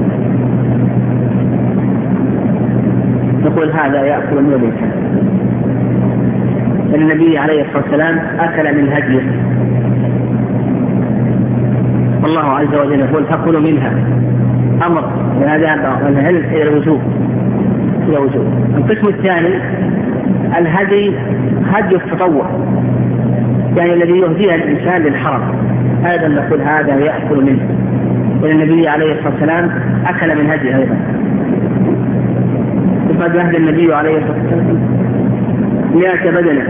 نقول هذا يأكل منه الإنسان. النبي عليه الصلاة والسلام أكل من هديه والله عز وجل يقول فكلوا منها أمر لهذا والهل إلى الوجوب إلى وجوب. القسم الثاني الهدي هدي التطوع يعني الذي يهديه الإنسان للحرم، هذا نقول هذا يأكل منه. والنبي عليه الصلاة والسلام أكل من هدي أيضا. وقد يهدي النبي عليه الصلاة والسلام مئة بدنة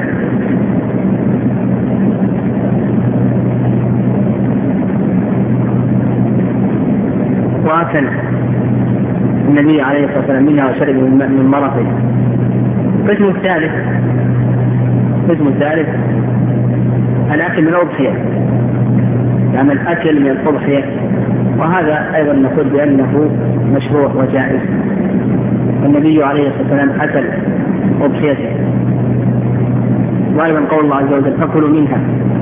وأكل النبي عليه الصلاة والسلام منها وشرب من مرضه. القسم الثالث القسم الثالث الأكل من الأضحية يعني الأكل من الأضحية، وهذا أيضا نقول بأنه مشروع وجائز. النبي عليه الصلاة والسلام أكل أضحيته. وأيضا قول الله عز وجل فكلوا منها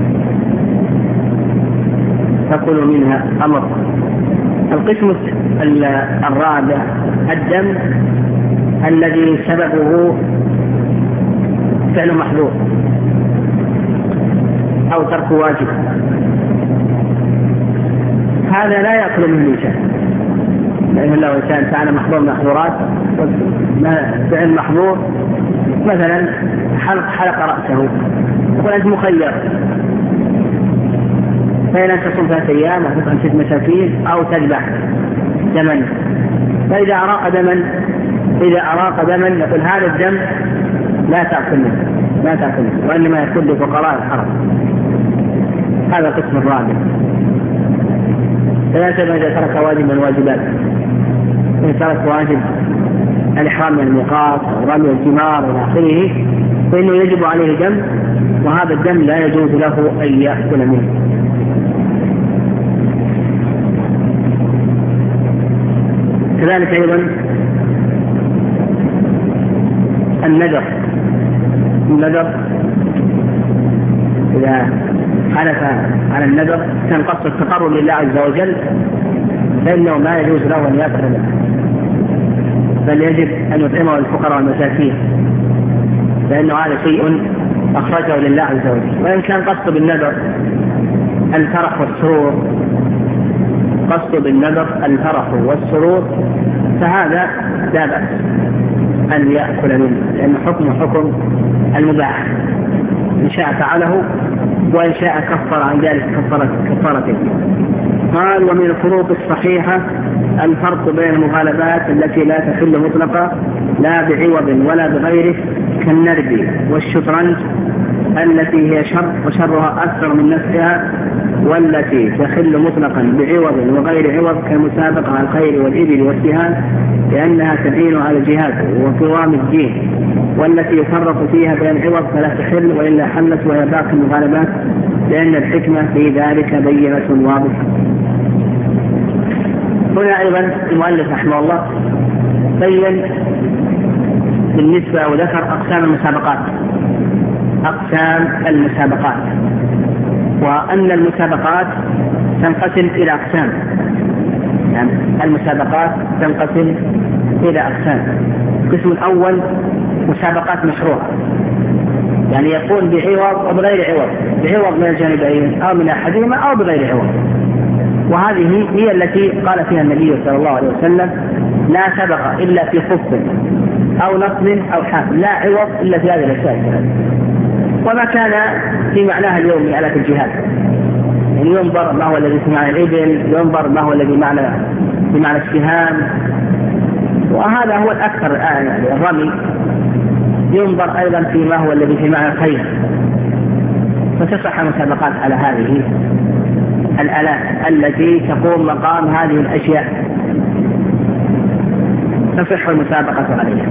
فكلوا منها أمر. القسم الرابع الدم الذي سببه فعل محظور أو ترك واجب، هذا لا يأكل منه الإنسان لأن لو إنسان فعل محظور محظورات فعل محظور مثلا حلق حلق رأسه يقول أنت مخير فإن أن تصوم ثلاثة أيام وتطعم ست مساكين أو تذبح دما. فإذا أراق دما إذا أراق دما يقول هذا الدم لا تأكل منه لا تأكل منه وإنما يكون لفقراء الحرم. هذا القسم الرابع. ثلاثة إذا ترك واجب من الواجبات، إذا ترك واجب الإحرام من الميقات ورمي الجمار إلى آخره فإنه يجب عليه دم، وهذا الدم لا يجوز له أن يأكل منه. كذلك أيضا النذر النذر إذا حلف على النذر كان قصد التقرب لله عز وجل فإنه ما يجوز له أن يأكل منه، بل يجب أن يطعمه الفقراء والمساكين لأنه هذا شيء أخرجه لله عز وجل. وإن كان قصد بالنذر الفرح والسرور والقصد بالنذر الفرح والسرور فهذا لا بأس أن يأكل منه، لأن حكم حكم المباح، إن شاء فعله وإن شاء كفر عن ذلك كفارته. قال: ومن الفروق الصحيحة الفرق بين المغالبات التي لا تحل مطلقا لا بعوض ولا بغيره كالنرد والشطرنج التي هي شر وشرها أكثر من نفسها، والتي تحل مطلقا بعوض وغير عوض كالمسابقة على الخيل والإبل والسهام لأنها تعين على الجهاد وقوام الدين، والتي يفرق فيها بين عوض فلا تحل وإلا حلت وهي باقي المغالبات لأن الحكمة في ذلك بينة واضحة. هنا أيضا المؤلف رحمه الله بين بالنسبة وذكر أقسام المسابقات أقسام المسابقات وأن المسابقات تنقسم إلى أقسام، يعني المسابقات تنقسم إلى أقسام. القسم الأول مسابقات مشروعة، يعني يكون بعوض وبغير عوض، بعوض من الجانبين أو من أحدهما أو بغير عوض، وهذه هي التي قال فيها النبي صلى الله عليه وسلم: لا سبق إلا في خف أو نصب أو حافل، لا عوض إلا في هذه الأشياء. وما كان في معناها اليوم من آلات الجهاد، يعني ينظر ما هو الذي في معنى الإبل، ينظر ما هو الذي معنى في معنى السهام، وهذا هو الأكثر الآن، يعني الرمي ينظر أيضا في ما هو الذي في معنى الخيل، فتصح المسابقات على هذه الآلات التي تقوم مقام هذه الأشياء، تصح المسابقة عليها.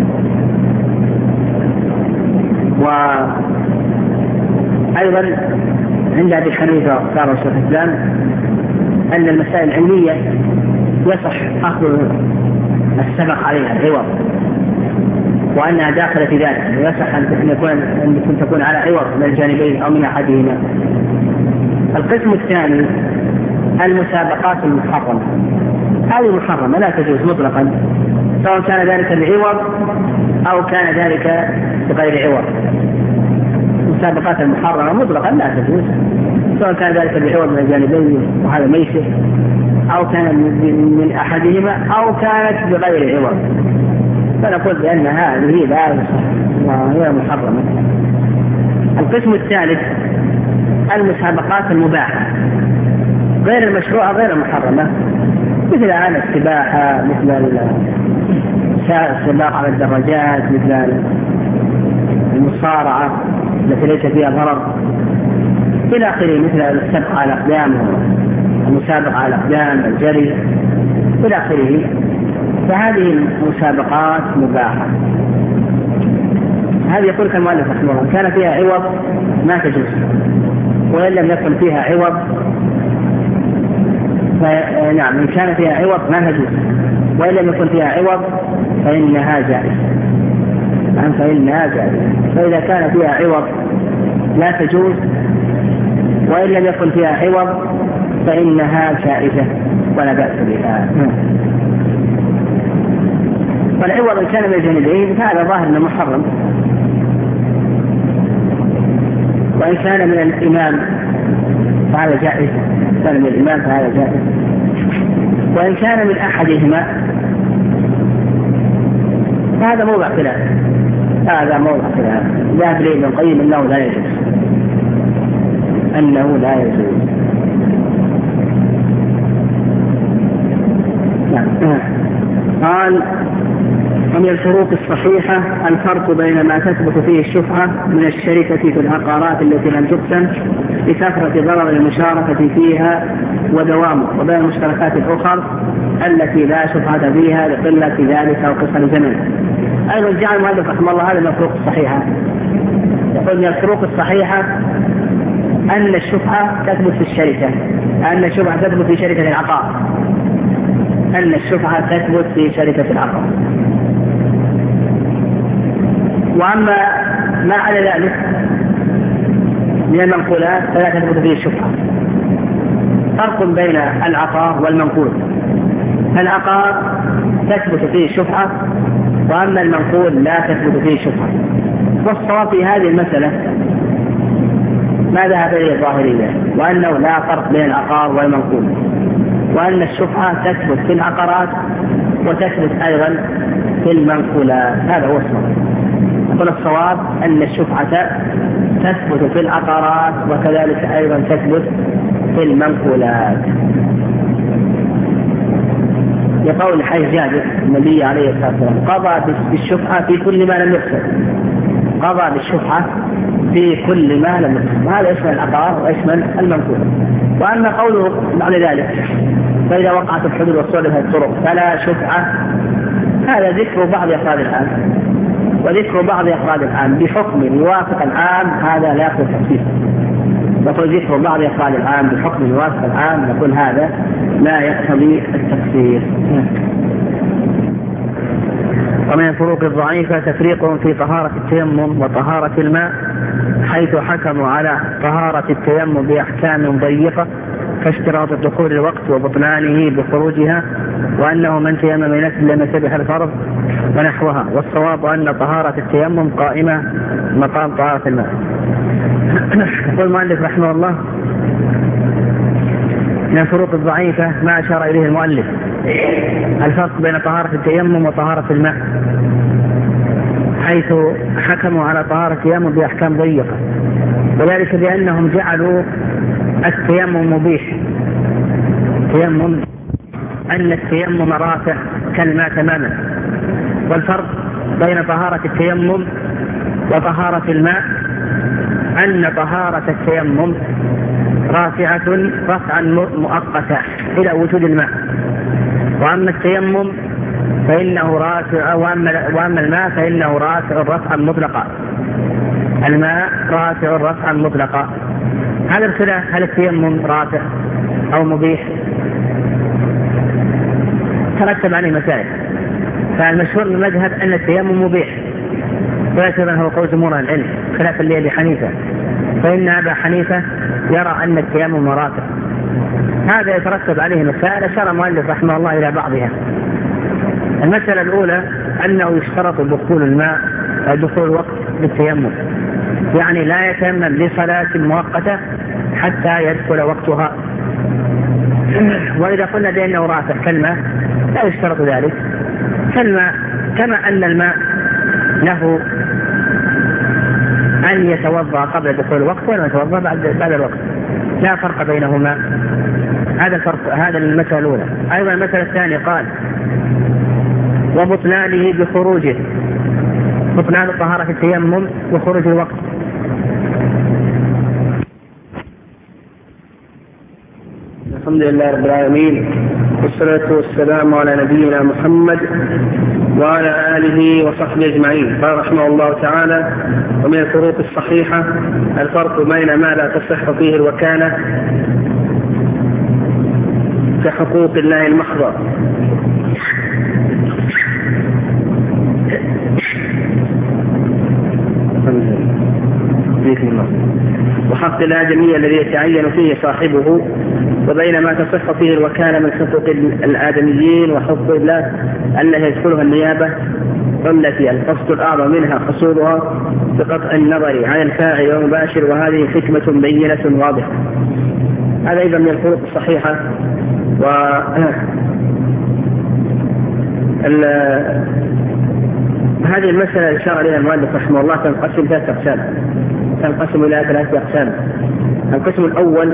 وأيضا عند أبي حنيفة واختار شيخ الإسلام أن المسائل العلمية يصح أخذ السبق عليها العوض، وأنها داخلة في ذلك، يصح أن يكون أن تكون على عوض من الجانبين أو من أحدهما. القسم الثاني المسابقات المحرمة، هذه محرمة لا تجوز مطلقا، سواء كان ذلك بعوض أو كان ذلك بغير عوض. المسابقات المحرمة مطلقا لا تجوز، سواء كان ذلك بعوض من الجانبين وهذا ميسر، أو كان من أحدهما أو كانت بغير عوض، فنقول بأن هذه لا تصح وهي محرمة. القسم الثالث المسابقات المباحة غير المشروعة غير المحرمة، مثل الآن السباحة، مثل السباق على الدراجات، مثل المصارعة التي ليس فيها ضرر إلى آخره، مثل السبق على الأقدام والمسابقة على الأقدام، الجري إلى آخره، فهذه المسابقات مباحة. هذه يقول المؤلف رحمه الله كان فيها عوض ما تجوز، وإن لم يكن فيها عوض نعم إن كان فيها عوض ما تجوز، وإن لم يكن فيها عوض فإنها جائزة، نعم فإنها جائزة. فإذا كان فيها عوض لا تجوز، وإن لم يكن فيها عوض فإنها جائزة ولا بأس بها. والعوض إن كان من الجانبين فهذا ظاهر أنه محرم، وإن كان من الإمام فهذا جائز، كان من الإمام فهذا جائز، وإن كان من أحدهما فهذا موضع خلاف، هذا موضع خلاف. ذهب لي ابن القيم أنه لا يجوز، أنه لا يجوز. قال: ومن الفروق الصحيحة الفرق بين ما تثبت فيه الشفعة من الشركة في العقارات التي لم تقسم لكثرة ضرر المشاركة فيها ودوامه، وبين المشتركات الأخرى التي لا شفعة فيها لقلة ذلك أو قصر الزمن. أيضا جعل المؤلف رحمه الله هذا من الفروق الصحيحة، يقول من الفروق الصحيحة أن الشفعة تثبت في الشركة، أن الشفعة تثبت في شركة العقار، أن الشفعة تثبت في شركة العقار. وأما ما على ذلك من المنقولات فلا تثبت فيه الشفعة. فرق بين العقار والمنقول، العقار تثبت فيه الشفعة، وأما المنقول لا تثبت فيه الشفعة. والصواب في هذه المسألة ما ذهب إليه الظاهرية، وأنه لا فرق بين العقار والمنقول، وأن الشفعة تثبت في العقارات وتثبت أيضا في المنقولات. هذا هو الصواب. يقول الصواب أن الشفعة تثبت في العقارات وكذلك أيضا تثبت في المنقولات، لقول حديث جابر النبي عليه الصلاة والسلام قضى بالشفعة في كل ما لم يحسب، قضى بالشفعة في كل ما لم يحسب، وهذا يشمل العقار ويشمل المنقول. وأما قوله بعد ذلك فإذا وقعت الحدود والصور في الطرق فلا شفعة، هذا ذكر بعض أفراد العام، وذكر بعض أفراد العام بحكم يوافق العام هذا لا يأخذ تخصيص. نقول ذكر بعض أفراد العام بحكم يوافق العام، نقول هذا لا يقتضي التخصيص. ومن الفروق الضعيفة تفريقهم في طهارة التيمم وطهارة الماء، حيث حكموا على طهارة التيمم بأحكام ضيقة كاشتراط دخول الوقت وبطلانه بخروجها، وأنه من تيمم لنفسه لم يسبح الفرض ونحوها، والصواب أن طهارة التيمم قائمة مقام طهارة الماء. يقول المؤلف رحمه الله من الفروق الضعيفة ما أشار إليه المؤلف الفرق بين طهارة التيمم وطهارة الماء، حيث حكموا على طهارة التيمم بأحكام ضيقة، وذلك بأنهم جعلوا التيمم مبيح، التيمم أن التيمم رافع كالماء تماما. والفرق بين طهارة التيمم وطهارة الماء أن طهارة التيمم رافعة رفعا مؤقتا إلى وجود الماء، وأما التيمم فإنه رافع، وأما الماء فإنه رافع رفعا مطلقا، الماء رافع رفعا مطلقا. هذا الخلاف هل التيمم رافع أو مبيح ترتب عليه مسائل، فالمشهور من المذهب أن التيمم مبيح، ويعتبر هو قول جمهور العلم خلافا لأبي حنيفة، فإن أبا حنيفة يرى أن التيمم رافع. هذا يترتب عليه مسائل أشار المؤلف رحمه الله إلى بعضها. المسألة الأولى أنه يشترط دخول الماء دخول الوقت بالتيمم، يعني لا يتيمم لصلاة مؤقتة حتى يدخل وقتها. وإذا قلنا بأنه رافع كالماء لا يشترط ذلك، كالماء كما أن الماء له أن يتوضأ قبل دخول الوقت ولا يتوضأ بعد بعد الوقت، لا فرق بينهما. هذا الفرق، هذا المسألة الأولى. أيضا المسألة الثانية قال وبطلانه بخروجه، بطلان طهارة التيمم وخروج الوقت. الحمد لله رب العالمين، والصلاة والسلام على نبينا محمد وعلى آله وصحبه أجمعين. قال رحمه الله تعالى ومن الفروق الصحيحة الفرق بين ما لا تصح فيه الوكالة كحقوق الله المحضة وحق الآدمي الذي يتعين فيه صاحبه، وبين ما تصح فيه الوكالة من حقوق الآدميين وحقوق الله التي يدخلها النيابة، والتي القصد الأعظم منها حصولها بقطع النظر عن الفاعل والمباشر، وهذه حكمة بينة واضحة. هذا أيضا من الفروق الصحيحة. وهذه المسألة أشار إليها المؤلف رحمه الله تنقسم ثلاث أقسام، تنقسم إلى ثلاثة أقسام. القسم الأول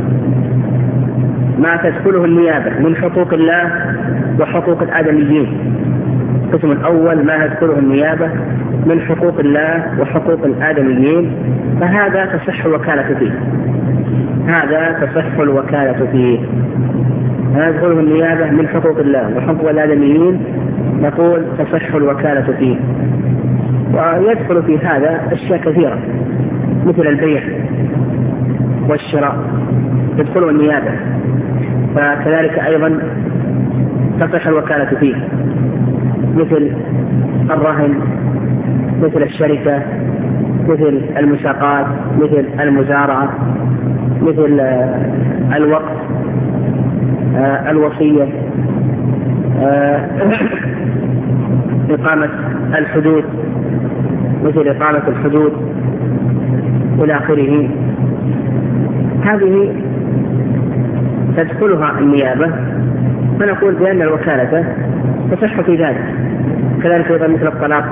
ما تدخله النيابة من حقوق الله وحقوق الآدميين. القسم الأول ما تدخله النيابة من حقوق الله وحقوق الآدميين، فهذا تصح الوكالة فيه، هذا تصح الوكالة فيه. ما يدخله النيابة من حقوق الله وحقوق الآدميين نقول تصح الوكالة فيه. ويدخل في هذا أشياء كثيرة مثل البيع والشراء يدخله النيابة، فكذلك أيضا تصح الوكالة فيه، مثل الرهن، مثل الشركة، مثل المساقات، مثل المزارعة، مثل الوقف، الوصية، إقامة الحدود، مثل إقامة الحدود إلى آخره. هذه تدخلها النيابة فنقول بأن الوكالة تصح في ذلك. كذلك أيضا مثل الطلاق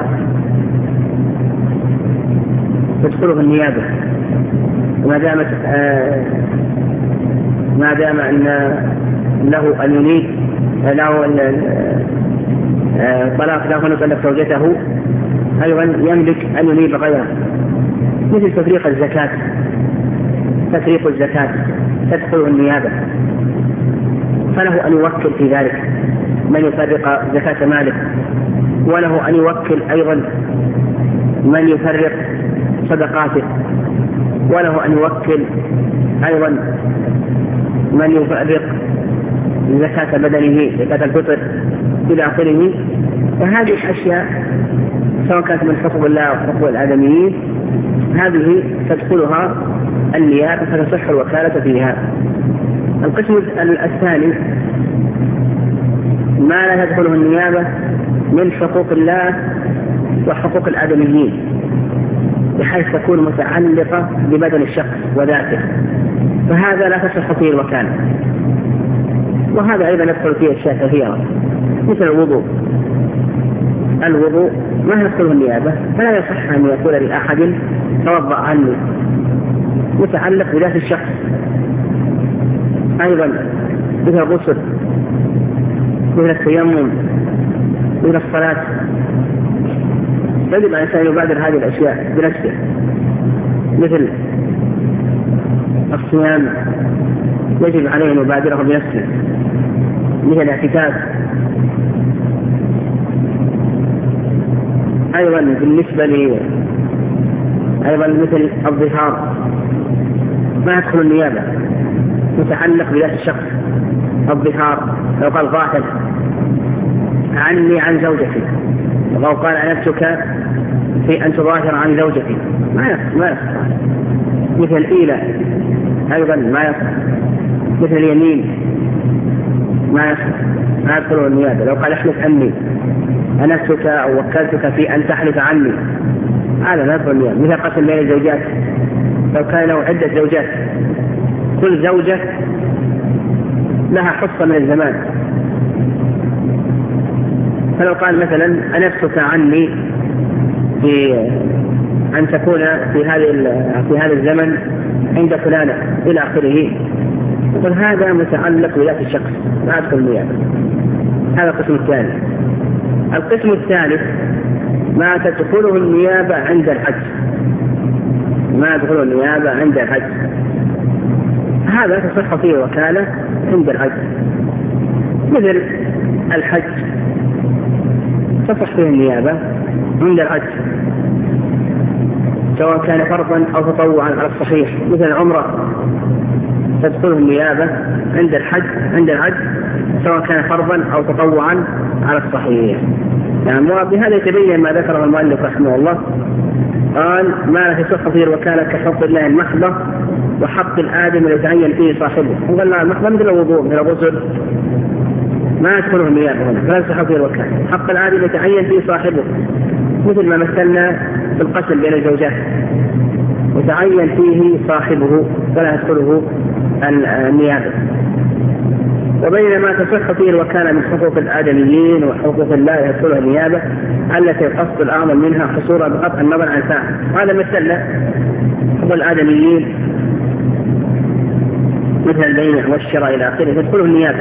تدخله النيابة ما دامت آه ما دام أن له أن يريد له طلاق له نطلق زوجته أيضا يملك أن ينيب غيره، مثل تفريق الزكاة تفريق الزكاة تدخل النيابة، فله أن يوكل في ذلك من يفرق زكاة ماله، وله أن يوكل أيضا من يفرق صدقاته، وله أن يوكل أيضا من يفرق زكاة بدنه زكاة الفطر إلى آخره. فهذه الأشياء سواء كانت من حقوق الله أو حقوق الآدميين هذه تدخلها النيابة فتصح الوكالة فيها. القسم الثاني ما لا تدخله النيابة من حقوق الله وحقوق الآدميين بحيث تكون متعلقة ببدن الشخص وذاته، فهذا لا تصح فيه الوكالة. وهذا أيضا يدخل فيه أشياء كثيرة مثل الوضوء. الوضوء ما يدخله النيابة، فلا يصح أن يقول لأحد توضأ عني، متعلق بذات الشخص. أيضا مثل الغسل، مثل التيمم، مثل الصلاة، يجب على الإنسان يبادر هذه الأشياء بنفسه، مثل الصيام يجب عليه أن يبادره بنفسه، مثل الاعتكاف. أيضا بالنسبة لي أيضا مثل الظهار ما يدخل النيابة، متعلق بذات الشخص. الظهار لو قال ظاهر عني عن زوجتي، لو قال أنبتك في أن تظاهر عن زوجتي ما يصح ما يصح. مثل الإيلة أيضا ما يصح، مثل اليمين ما يصح ما يدخل النيابة. لو قال احلف عني أنبتك أو وكلتك في أن تحلف عني هذا لا يدخل النيابة. مثل قسم بين الزوجات، لو كان له عدة زوجات كل زوجة لها حصة من الزمان، فلو قال مثلا أنبتك عني في أن تكون في هذه في هذا الزمن عند فلانة إلى آخره، وهذا متعلق بذات الشخص لا يدخل النيابة. هذا القسم الثاني. القسم الثالث ما تدخله النيابة عند الحج، ما تدخله النيابة عند الحج هذا تصح فيه وكالة عند الحج، مثل الحج تصح فيه النيابة عند الحج سواء كان فرضا أو تطوعا على الصحيح، مثل العمرة تدخله النيابة عند الحج عند الحج سواء كان فرضا أو تطوعا على الصحيح. يعني وبهذا يتبين ما ذكره المؤلف رحمه الله، قال ما لا تصح فيه الوكالة كحق الله المحضة وحق الآدم الذي يتعين فيه صاحبه. وقال لا المحضة مثل الوضوء مثل الغسل ما يدخله النيابة هنا فلا تصح فيه الوكالة. حق الآدم يتعين فيه صاحبه مثل ما مثلنا في القسم بين الزوجات، وتعين فيه صاحبه فلا يدخله النيابة. وبينما تصح فيه الوكالة من حقوق الآدميين وحقوق الله يدخلها النيابة التي القصد الأعظم منها حصولها بقطع النظر عن الفاعل. هذا مثلنا حقوق الآدميين مثل البيع والشراء إلى آخره تدخله النيابة.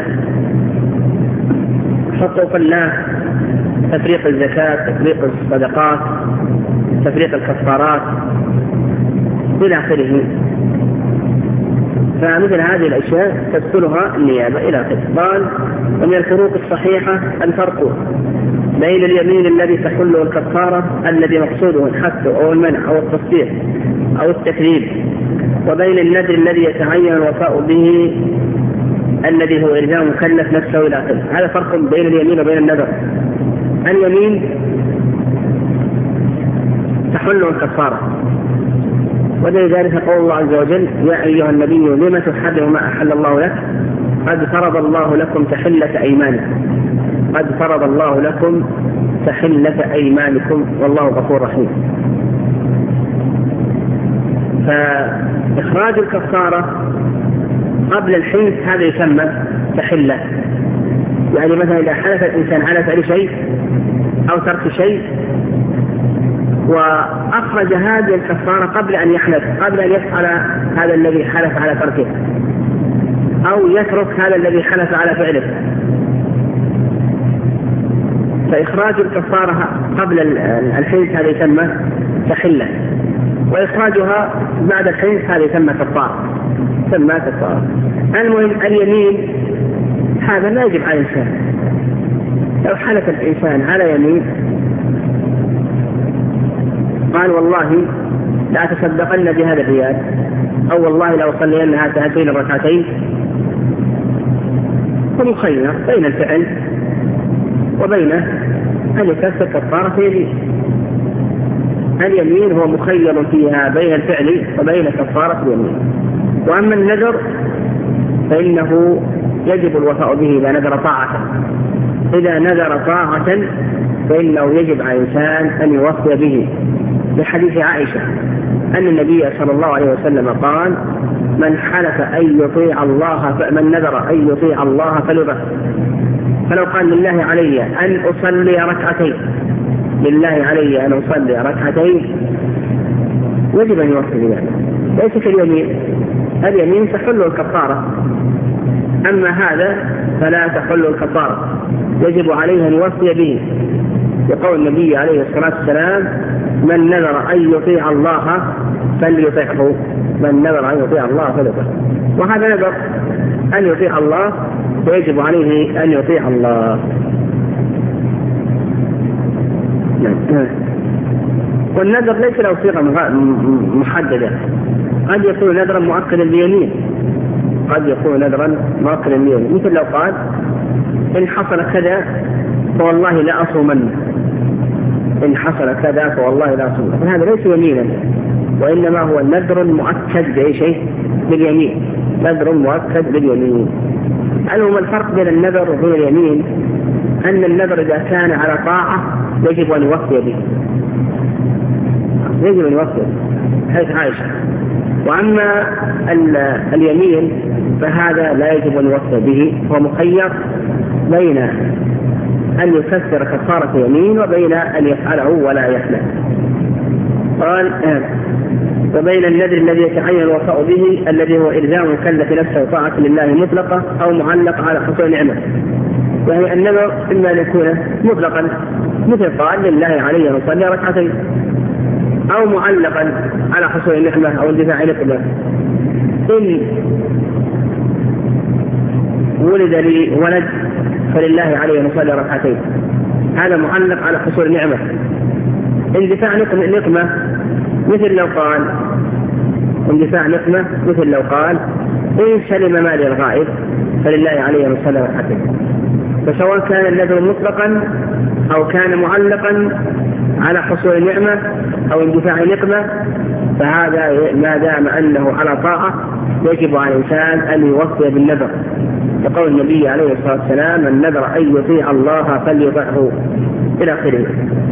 حقوق الله تفريق الزكاة، تفريق الصدقات، تفريق الكفارات إلى آخره، فمثل هذه الأشياء تدخلها النيابة إلى آخره. قال ومن الفروق الصحيحة الفرق بين اليمين الذي تحله الكفارة الذي مقصوده الحث أو المنع أو التصديق أو التكذيب، وبين النذر الذي يتعين الوفاء به الذي هو إلزام مكلف نفسه إلى آخره. هذا فرق بين اليمين وبين النذر. اليمين تحله الكفارة، ولذلك قول الله عز وجل يا أيها النبي لما تحرم ما أحل الله لك قد فرض الله لكم تحلة أيمانكم قد فرض الله لكم تحلة أيمانكم والله غفور رحيم. فإخراج الكفارة قبل الحنث هذا يسمى تحلة. يعني مثلا إذا حلف الإنسان على فعل شيء أو ترك شيء وأخرج هذه الكفارة قبل أن يحلف، قبل أن يفعل هذا الذي حلف على تركه أو يترك هذا الذي حلف على فعله، فإخراج الكفارة قبل الحنث هذا يسمى تحلة، وإخراجها بعد الحنث هذا يسمى كفارة يسمى كفارة. المهم اليمين هذا لا يجب على الإنسان. لو حلف الإنسان على يمين قال والله لا تصدقن بهذا الريال، أو والله لو صلين هاتين الركعتين، فمخير بين الفعل وبين أن يكفر كفارة يمين. اليمين هو مخير فيها بين الفعل وبين كفارة اليمين. وأما النذر فإنه يجب الوفاء به إذا نذر طاعة. إذا نذر طاعة فإنه يجب على الإنسان أن يوفي به، لحديث عائشة أن النبي صلى الله عليه وسلم قال: من حلف أن يطيع الله فمن نذر أن يطيع الله فليطع. فلو قال لله علي أن أصلي ركعتين لله علي أن أصلي ركعتين يجب أن يوفي بذلك، ليس كاليمين. اليمين تحل الكفارة، أما هذا فلا تحل الكفارة، يجب عليه أن يوفي به، يقول النبي عليه الصلاة والسلام: من نذر أن يطيع الله فليطعه، من نذر أن يطيع الله فليطعه. وهذا نذر أن يطيع الله ويجب عليه أن يطيع الله. والنذر ليس له صيغة محددة، قد يكون نذرا مؤكدا بيمين، قد يكون نذرا مؤكدا بيمين، مثل لو قال: إن حصل كذا فوالله لا أصومن، إن حصل كذا فوالله لا أصومن. هذا ليس يمينا، وإنما هو نذر مؤكد بأي شيء باليمين، نذر مؤكد باليمين. المهم الفرق بين النذر وبين اليمين أن النذر إذا كان على طاعة يجب أن يوفي به، يجب أن يوفي حيث عائشة. وأما اليمين فهذا لا يجب أن يوفي به، هو مخير بين أن يكفر كفارة يمين وبين أن يفعله ولا يفعله. قال: وبين النذر الذي يتعين الوفاء به الذي هو إلزام مكلف نفسه طاعة لله مطلقة أو معلقة على حصول نعمة. يعني النذر إما أن يكون مطلقا مثل قال: لله علي أن أصلي ركعتين، أو معلقا على حصول النعمة أو اندفاع نقمة. إن ولد لي ولد فلله علي أن أصلي ركعتين، هذا معلق على حصول النعمة. اندفاع نقمة مثل لو قال اندفاع نقمة مثل لو قال: إن سلم مالي الغائب فلله علي أن أصلي ركعتين. فسواء كان النذر مطلقا أو كان معلقا على حصول النعمة أو اندفاع نقمة، فهذا ما دام أنه على طاعة يجب على الإنسان أن يوفي بالنذر، يقول النبي عليه الصلاة والسلام: من نذر أن يطيع الله فليطعه إلى آخره.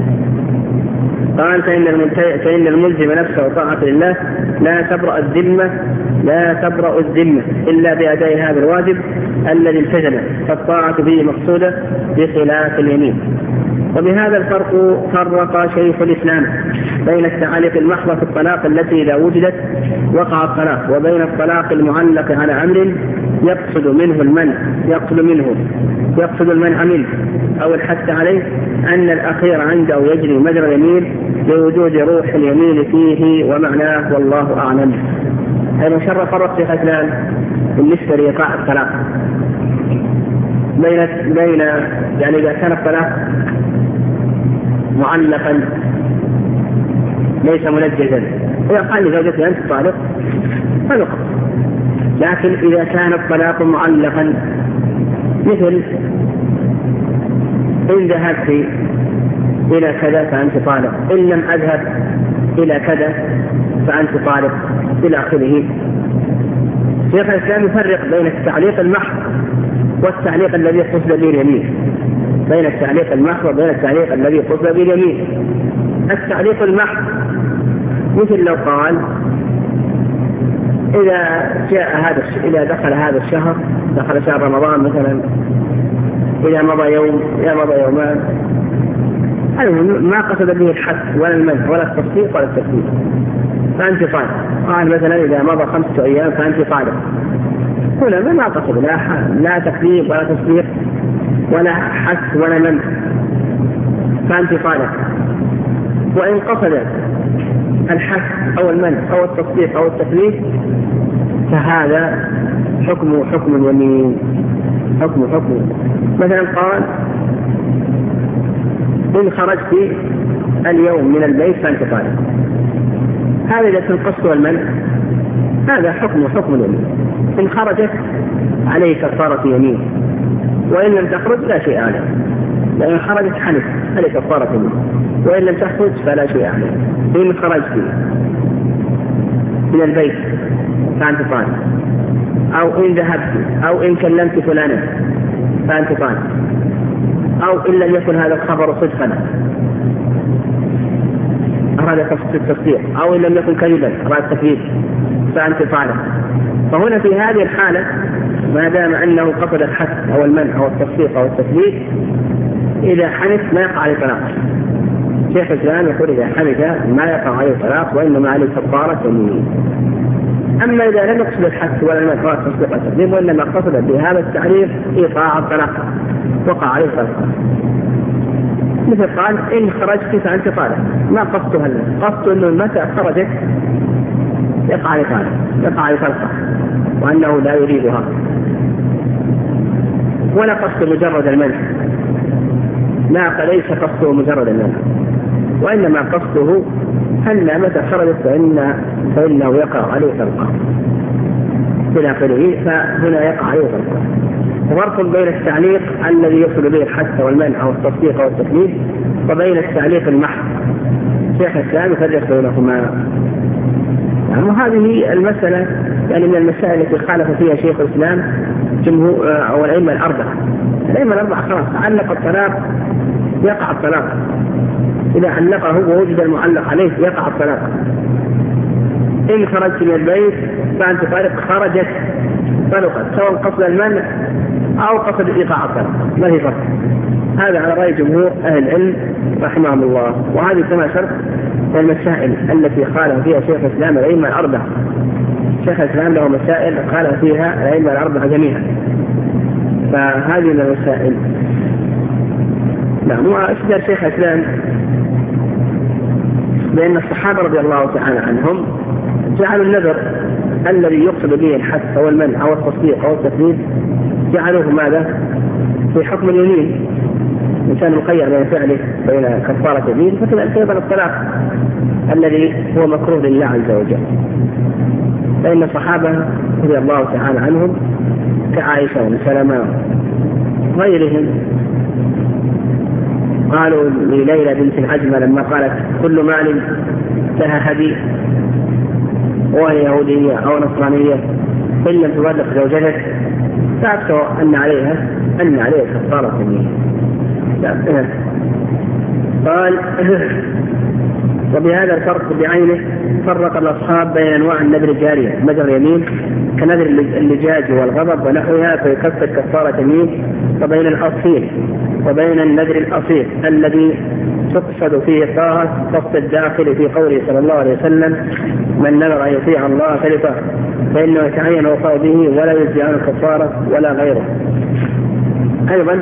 قال: فإن الملزم نفسه طاعة لله لا تبرأ الذمة لا تبرأ الذمة إلا بأداء هذا الواجب الذي التزم، فالطاعة به مقصودة بخلاف اليمين. وبهذا الفرق فرق شيخ الإسلام بين التعليق المحض في الطلاق التي إذا وجدت وقع الطلاق، وبين الطلاق المعلق على أمر يقصد منه المنع يقصد منه يقصد المنع منه أو الحث عليه، أن الأخير عنده يجري مجرى اليمين لوجود روح اليمين فيه ومعناه، والله أعلم. هذا شر فرق شيخ الإسلام بالنسبة لإيقاع الطلاق بين بين يعني إذا كان الطلاق معلقا ليس منجزا، إذا قال لزوجته أنت طالق فنقض. لكن إذا كان الطلاق معلقا مثل: إن ذهبت إلى كذا فأنت طالق، إن لم أذهب إلى كذا فأنت طالق إلى آخره. شيخ الإسلام يفرق بين التعليق المحض والتعليق الذي قصد به اليمين، بين التعليق المحض وبين التعليق الذي قصد به اليمين. التعليق المحض مثل لو قال: إذا جاء هذا إذا دخل هذا الشهر، دخل شهر رمضان مثلا، إذا مضى يوم إذا مضى يومان، ما قصد به الحث ولا المنع ولا التصديق ولا التكذيب، فأنت طالب. قال مثلا إذا مضى خمسة أيام فأنت طالب، هنا ما قصد لا لا تكذيب ولا تصديق ولا حث ولا منع، فأنت طالب. وإن قصد الحث أو المنع أو التصديق أو التكذيب فهذا حكم حكم اليمين، حكم حكم. مثلا قال إن خرجت اليوم من البيت فأنت طالب، هذا إذا كان القصد والمنع هذا حكم حكم اليمين. إن خرجت عليه كفارة يمين، وإن لم تخرج لا شيء عليه، لأن خرجت حنث عليه كفارة يمين، وإن لم تخرج فلا شيء عليه. إن خرجت من البيت فأنت طالب، أو إن ذهبت، أو إن كلمت فلانا فأنت طالب، أو إن لم يكن هذا الخبر صدقا أراد التصديق، أو إن لم يكن كذبا أراد التكذيب فأنت طالب. فهنا في هذه الحالة ما دام أنه قصد الحث أو المنع أو التصديق أو التكذيب، إذا حنث ما يقع عليه طلاق. شيخ الإسلام يقول إذا حنث ما يقع عليه طلاق، وإنما عليه كفارة يمين. أما إذا لم يقصد الحث ولا المنع ولا التصديق ولا التكذيب، وإنما قصد بهذا التعريف إيقاع الطلاق، وقع عليه طلاق. مثل قال إن خرجت فأنت طالب، ما قصدها لنا، قصد أنه متى خرجت يقع عليه طلاق، يقع عليه طلاق، وأنه لا يريدها. ولا قصد مجرد المنع، ما ليس قصده مجرد المنع، وإنما قصده أن متى خرجت فإن فإنه يقع عليه طلاق إلى آخره، فهنا يقع عليه طلاق. فرق بين التعليق الذي يصل به الحث والمنع أو التصديق أو التكذيب، وبين التعليق المحض. شيخ الإسلام يفرق بينهما. يعني وهذه المسألة يعني من المسائل التي خالف فيها شيخ الإسلام جمهور أو الأئمة الأربعة. الأئمة الأربعة خلاص علق الطلاق يقع الطلاق، إذا علقه ووجد المعلق عليه يقع الطلاق. إن خرجت من البيت فأنت طالق، خرجت طلقت، سواء قصد المنع أو قصد إيقاع الطلاق، ما في فرق. هذا على رأي جمهور أهل العلم رحمهم الله. وهذه كما شرط المسائل التي خالف فيها شيخ الإسلام الأئمة الأربعة. شيخ الإسلام له مسائل خالف فيها الأئمة الأربعة جميعا، فهذه من المسائل. نعم. وأشبه شيخ الإسلام بأن الصحابة رضي الله تعالى عنهم جعلوا النذر الذي يقصد به الحث أو المنع أو التصديق أو التكذيب جعلوه ماذا؟ في حكم اليمين. الإنسان مخير بين فعله بين كفارة يمين، فكذلك أيضا الطلاق الذي هو مكروه لله عز وجل. فإن الصحابة رضي الله تعالى عنهم كعائشة وسلمة غيرهم قالوا لليلى بنت العجمة لما قالت كل مال لها هدي وهي يهودية أو نصرانية إن لم تطلق زوجتك فأكثر أن عليها أن عليها كفارة يمين. قال وبهذا الفرق بعينه فرق الأصحاب بين أنواع النذر الجارية نذر يمين كنذر اللجاج والغضب ونحوها فيكفر كفارة يمين، وبين الأصيل وبين النذر الأصيل الذي تقصد فيه طاعة قصد الداخل في قوله صلى الله عليه وسلم من نذر أن يطيع الله فليطع فإنه يتعين وفاء به ولا يجزي عنه كفارة ولا غيره. أيضا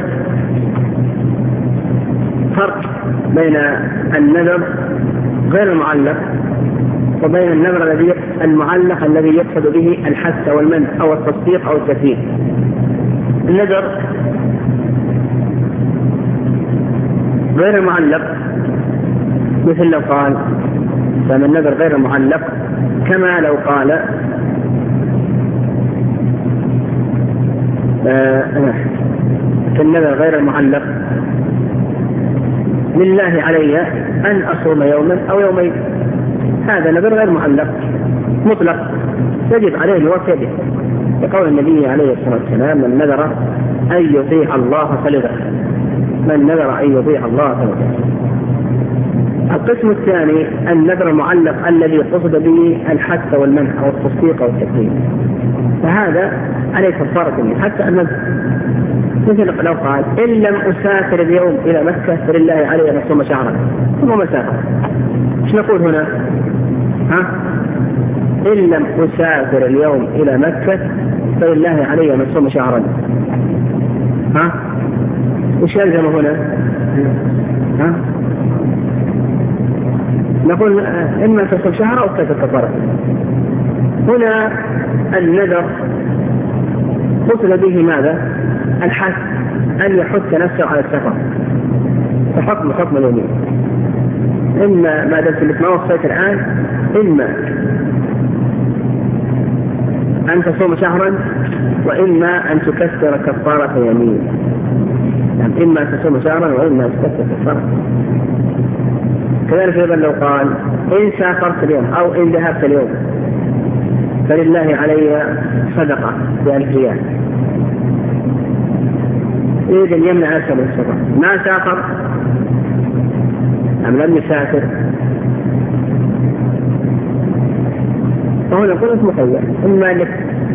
فرق بين النذر غير المعلق وبين النذر الذي المعلق الذي يقصد به الحث أو المنع أو التصديق أو التكذيب. النذر غير المعلق مثل لو قال فمن النذر غير المعلق كما لو قال آه في النذر غير المعلق لله علي أن أصوم يوما أو يومين، هذا نذر غير معلق مطلق يجب عليه الوفاء به، يقول النبي عليه الصلاة والسلام من نذر أن يطيع الله فليطع من نذر أن يطيع الله فليطع. القسم الثاني النذر المعلق الذي قصد به الحث والمنع أو التصديق أو التكذيب، فهذا عليه كفارة يمين حتى النذر. مثل لو قال إن لم أسافر اليوم إلى مكة فلله علي أن أصوم شهرا، ثم مسافر، ايش نقول هنا؟ ها؟ إن لم أسافر اليوم إلى مكة فلله علي أن أصوم شهرا. ها؟ وش يلزم هنا؟ ها؟ نقول إما تصوم شهر أو تترك كفارة. هنا النذر قصد به ماذا؟ الحث، أن يحث نفسه على السفر، فحكم حكم اليمين. إما ما دمت ما وصيت الآن، إما أن تصوم شهرا وإما أن تكسر كفارة يمين. يعني إما أن تصوم شهرا وإما أن تكسر كفارة. كذلك أيضا لو قال إن سافرت اليوم أو إن ذهبت اليوم فلله علي صدقة بألف ريال، يريد أن يمنع نفسه من السفر، ما سافر أم لم يسافر، فهنا نقول أنت مخير، إما أنك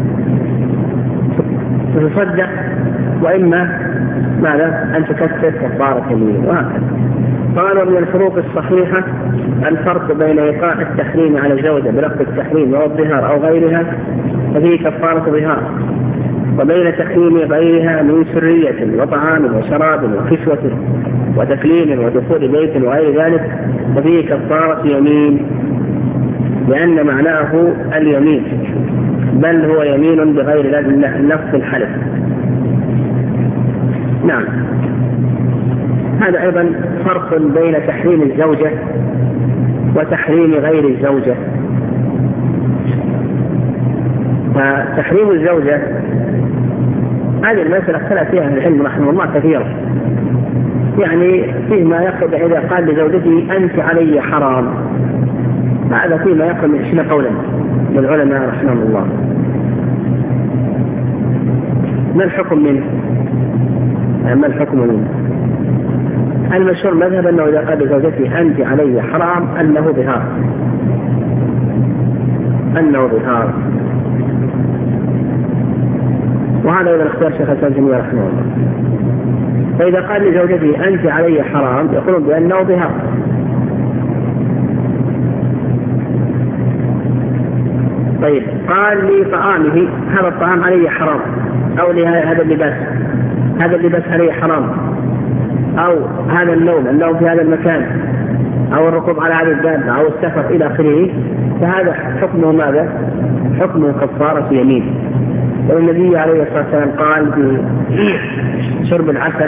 تتصدق وإما ماذا؟ أن تكسر كفارة يمين، وهكذا. قالوا من الفروق الصحيحة الفرق بين إيقاع التحريم على الزوجة بلفظ التحريم أو الظهار أو غيرها ففيه كفارة ظهار، وبين تحريم غيرها من سرية وطعام وشراب وكسوة وتكليم ودخول بيت وغير ذلك ففيه كفارة يمين، لأن معناه اليمين، بل هو يمين بغير لفظ الحلف. نعم. هذا أيضا فرق بين تحريم الزوجة وتحريم غير الزوجة. فتحريم الزوجة هذه المسألة اختلف فيها العلم رحمه الله كثيرا، يعني فيما يقصد إذا قال لزوجته أنت علي حرام، هذا فيما يقصد من عشرين قولا للعلماء رحمه الله. ما الحكم منه؟ ما الحكم منه؟ المشهور مذهب أنه إذا قال لزوجته أنت علي حرام أنه ظهار، أنه ظهار، وهذا إذا اختار شيخ الإسلام ابن تيمية رحمه الله. فإذا قال لزوجته أنت علي حرام يقولون بأنه ظهار. طيب قال لي طعامه هذا الطعام علي حرام، أو لهذا اللباس هذا اللباس علي حرام، أو هذا النوم النوم في هذا المكان، أو الركوب على هذا الدابة، أو السفر إلى آخره، فهذا حكمه ماذا؟ حكمه كفارة يمين. والنبي عليه الصلاة والسلام قال بشرب العسل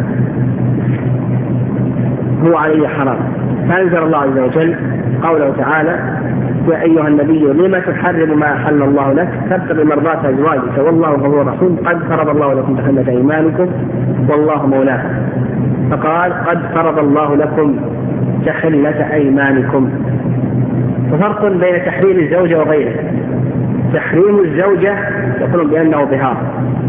هو عليه حرام، فأنزل الله عز وجل قوله تعالى يا أيها النبي لما تحرم ما أحل الله لك تبتغي مرضات أزواجك والله غفور رحيم قد فرض الله لكم تحلة أيمانكم والله مولاكم. فقال قد فرض الله لكم تحلة أيمانكم. ففرق بين تحريم الزوجة وغيره. تحريم الزوجة يقولون بأنه ظهار،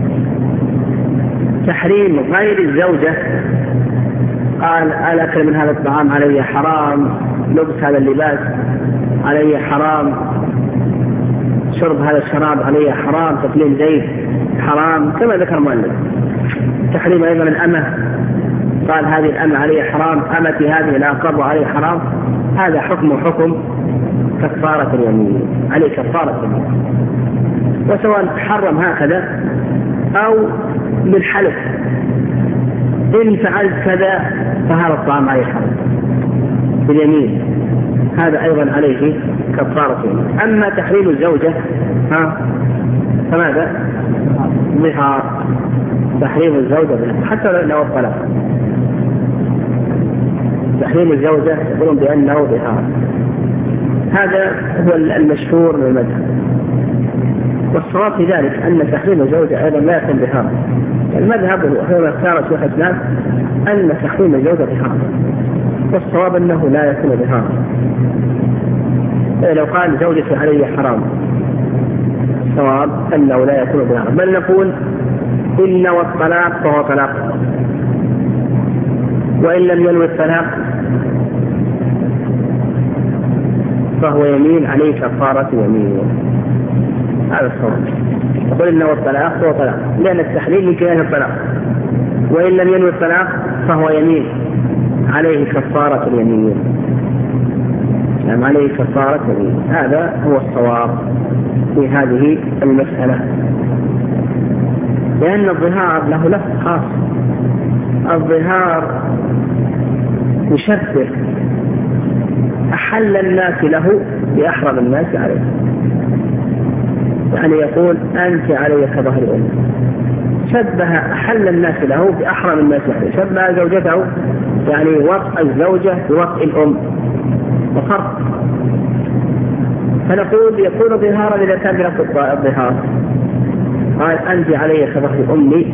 تحريم غير الزوجة قال الأكل من هذا الطعام علي حرام، لبس هذا اللباس علي حرام، شرب هذا الشراب علي حرام، تقليل زيت حرام، كما ذكر المؤلف. تحريم أيضا الأمة، قال هذه الأمة علي حرام، أمتي هذه لا أقر علي حرام، هذا حكم حكم كفارة اليمين، عليه كفارة اليمين. وسواء حرم هكذا أو بالحلف إن فعلت كذا فهذا الطعام عليه حرام باليمين، هذا أيضا عليه كفارة يمين. أما تحريم الزوجة ها فماذا؟ ظهار، تحريم الزوجة حتى لو الطلاق، تحريم الزوجة يقولون بأنه ظهار. هذا هو المشهور من المذهب، والصواب في ذلك أن تحريم الزوجة أيضا لا يكون ظهار. المذهب هو اختار شيخ الإسلام أن تحريم الزوجة ظهار، والصواب أنه لا يكون ظهار. لو قال زوجتي علي حرام الصواب أنه لا يكون ظهار، بل نقول إن والطلاق فهو طلاق، وإن لم ينوي الطلاق فهو يمين عليه كفارة يمين. هذا الصواب. يقول إنه الطلاق هو طلاق، لأن التحليل يمكن أن الطلاق، وإن لم ينوي الطلاق فهو يمين عليه كفارة اليمين، يعني عليه كفارة يمين. هذا هو الصواب في هذه المسألة، لأن الظهار له لفظ خاص. الظهار يشبه أحل الناس له بأحرم الناس عليه، يعني يقول أنت علي كظهر أمي، شبه أحل الناس له بأحرم الناس عليه، شبه زوجته يعني وطء الزوجة بوطء الأم، وفرق. فنقول يكون ظهارا إذا كان بلفظ الظهار، قال أنت علي كظهر أمي،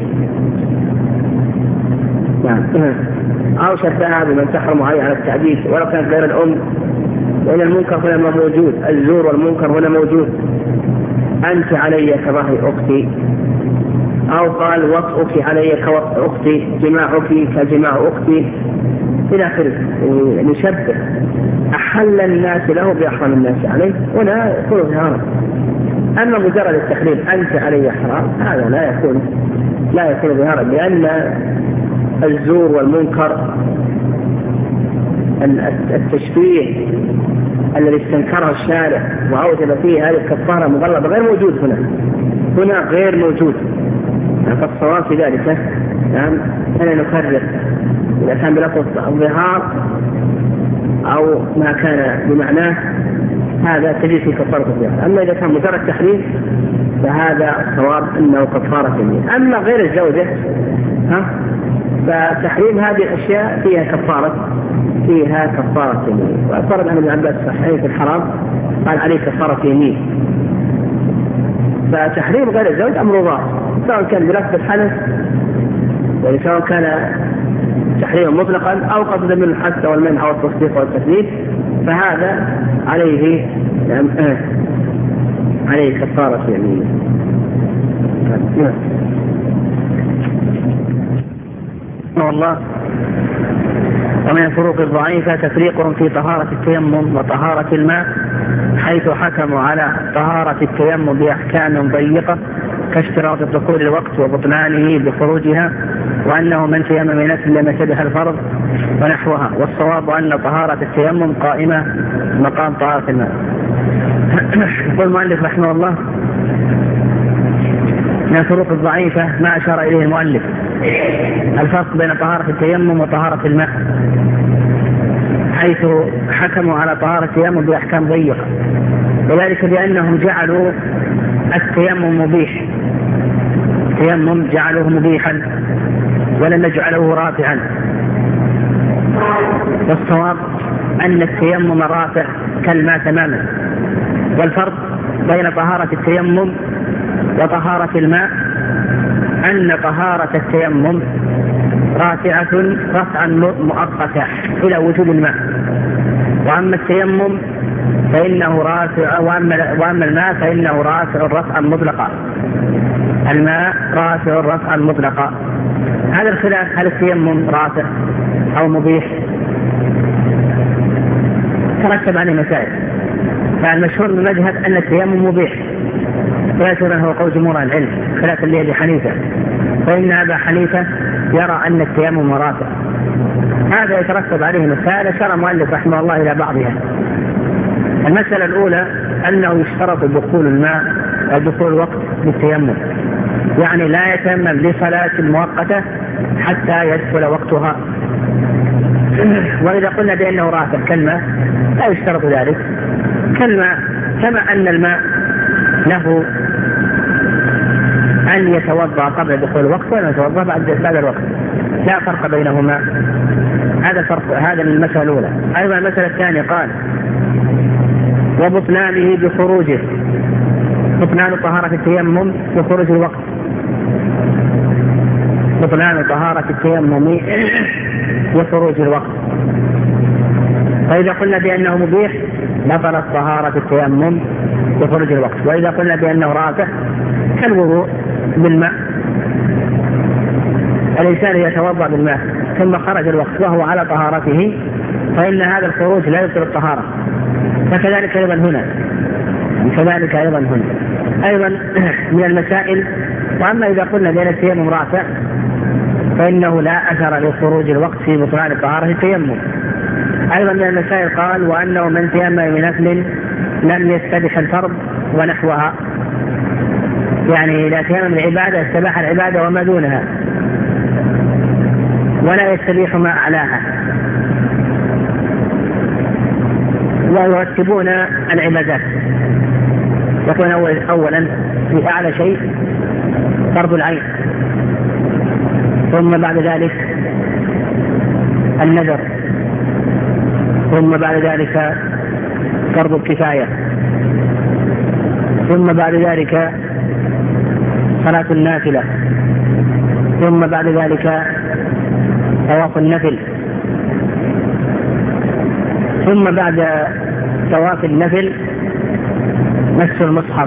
يعني أو شبهها بمن تحرم عليه على التعديد ولو كانت غير الأم، وإن المنكر هنا موجود، الزور والمنكر هنا موجود. أنت علي كظهر أختي، أو قال وطئك علي كوطئ أختي، جماعك كجماع أختي إلى آخره. نشبه أحل الناس له بأحرم الناس عليه، ولا يكون ظهارا. أما مجرد التحليل أنت علي حرام، هذا لا يكون لا يكون ظهارا، لأن الزور والمنكر التشبيه الذي استنكره الشارع وأوجب فيه هذه الكفارة مغلظة غير موجود هنا هنا غير موجود. فالصواب في ذلك نعم أنا نكرر إذا كان بلفظ الظهار أو ما كان بمعناه هذا تجد في كفارة الظهار. أما إذا كان مجرد تحريم فهذا الصواب أنه كفارة يمين. أما غير الزوجة ها فتحريم هذه الأشياء فيها كفارة فيها كفارة يمين. وأفرد عن ابن عباس الصحيح في الحرام قال عليه كفارة يمين. فتحريم غير الزوج أمر ظاهر، سواء كان بلفظ الحنث يعني سواء كان تحريما مطلقا أو قصدا من الحث والمنع والتصديق والتثبيت، فهذا عليه يعني آه عليه كفارة يمين. والله. ومن الفروق الضعيفة تفريقهم في طهارة التيمم وطهارة الماء، حيث حكموا على طهارة التيمم بأحكام ضيقة كاشتراط دخول الوقت وبطلانه بخروجها، وأنه من تيمم نفس لم يشبه الفرض ونحوها. والصواب أن طهارة التيمم قائمة مقام طهارة الماء. يقول المؤلف رحمه الله من الفروق الضعيفة ما أشار إليه المؤلف الفرق بين طهارة التيمم وطهارة الماء، حيث حكموا على طهارة التيمم بأحكام ضيقة، وذلك بأنهم جعلوا التيمم مبيح، التيمم جعلوه مبيحا ولم يجعلوه رافعا. والصواب أن التيمم رافع كالماء تماما. والفرق بين طهارة التيمم وطهارة الماء أن طهارة التيمم رافعة رفعا مؤقتا إلى وجود الماء، وأما التيمم فإنه رافع، وأما الماء فإنه رافع رفعا مطلقا. الماء رافع رفعا مطلقا. هذا الخلاف هل التيمم رافع أو مبيح ترتب عليه مسائل. فالمشهور من المذهب أن التيمم مبيح، ويشهر هو قول جمهور العلم خلاف اللي أبي حنيفة، فإن أبا حنيفة يرى أن التيمم رافع. هذا يترتب عليه مسائل أشار المؤلف رحمه الله إلى بعضها. المسألة الأولى أنه يشترط دخول الماء ودخول الوقت للتيمم، يعني لا يتيمم لصلاة مؤقتة حتى يدخل وقتها. وإذا قلنا بأنه رافع كالماء لا يشترط ذلك كالماء، كما أن الماء له أن يتوضأ قبل دخول الوقت وأن يتوضأ بعد بعد الوقت، لا فرق بينهما. هذا فرق، هذا المسألة الأولى. أيضا المسألة الثانية قال وبطلانه بخروجه، بطلان طهارة التيمم بخروج الوقت، بطلان طهارة التيمم بخروج الوقت. فإذا قلنا بأنه مبيح بطلت طهارة التيمم بخروج الوقت، وإذا قلنا بأنه رافع كالوضوء بالماء. الإنسان يتوضأ بالماء ثم خرج الوقت وهو على طهارته، فإن هذا الخروج لا يبطل الطهارة، فكذلك أيضا هنا كذلك أيضا هنا أيضا من المسائل. وأما إذا قلنا بأن التيمم رافع فإنه لا أثر لخروج الوقت في بطلان الطهارة التيمم. أيضا من المسائل قال وأنه من تيمم بنفل لم يستبح الفرض ونحوها، يعني إذا تيمم العبادة استباح العبادة وما دونها ولا يستبيح ما أعلاها، ويرتبون العبادات. يكون أول أولا في أعلى شيء فرض العين، ثم بعد ذلك النذر، ثم بعد ذلك فرض الكفاية، ثم بعد ذلك صلاة النافلة، ثم بعد ذلك طواف النفل، ثم بعد طواف النفل مس المصحف،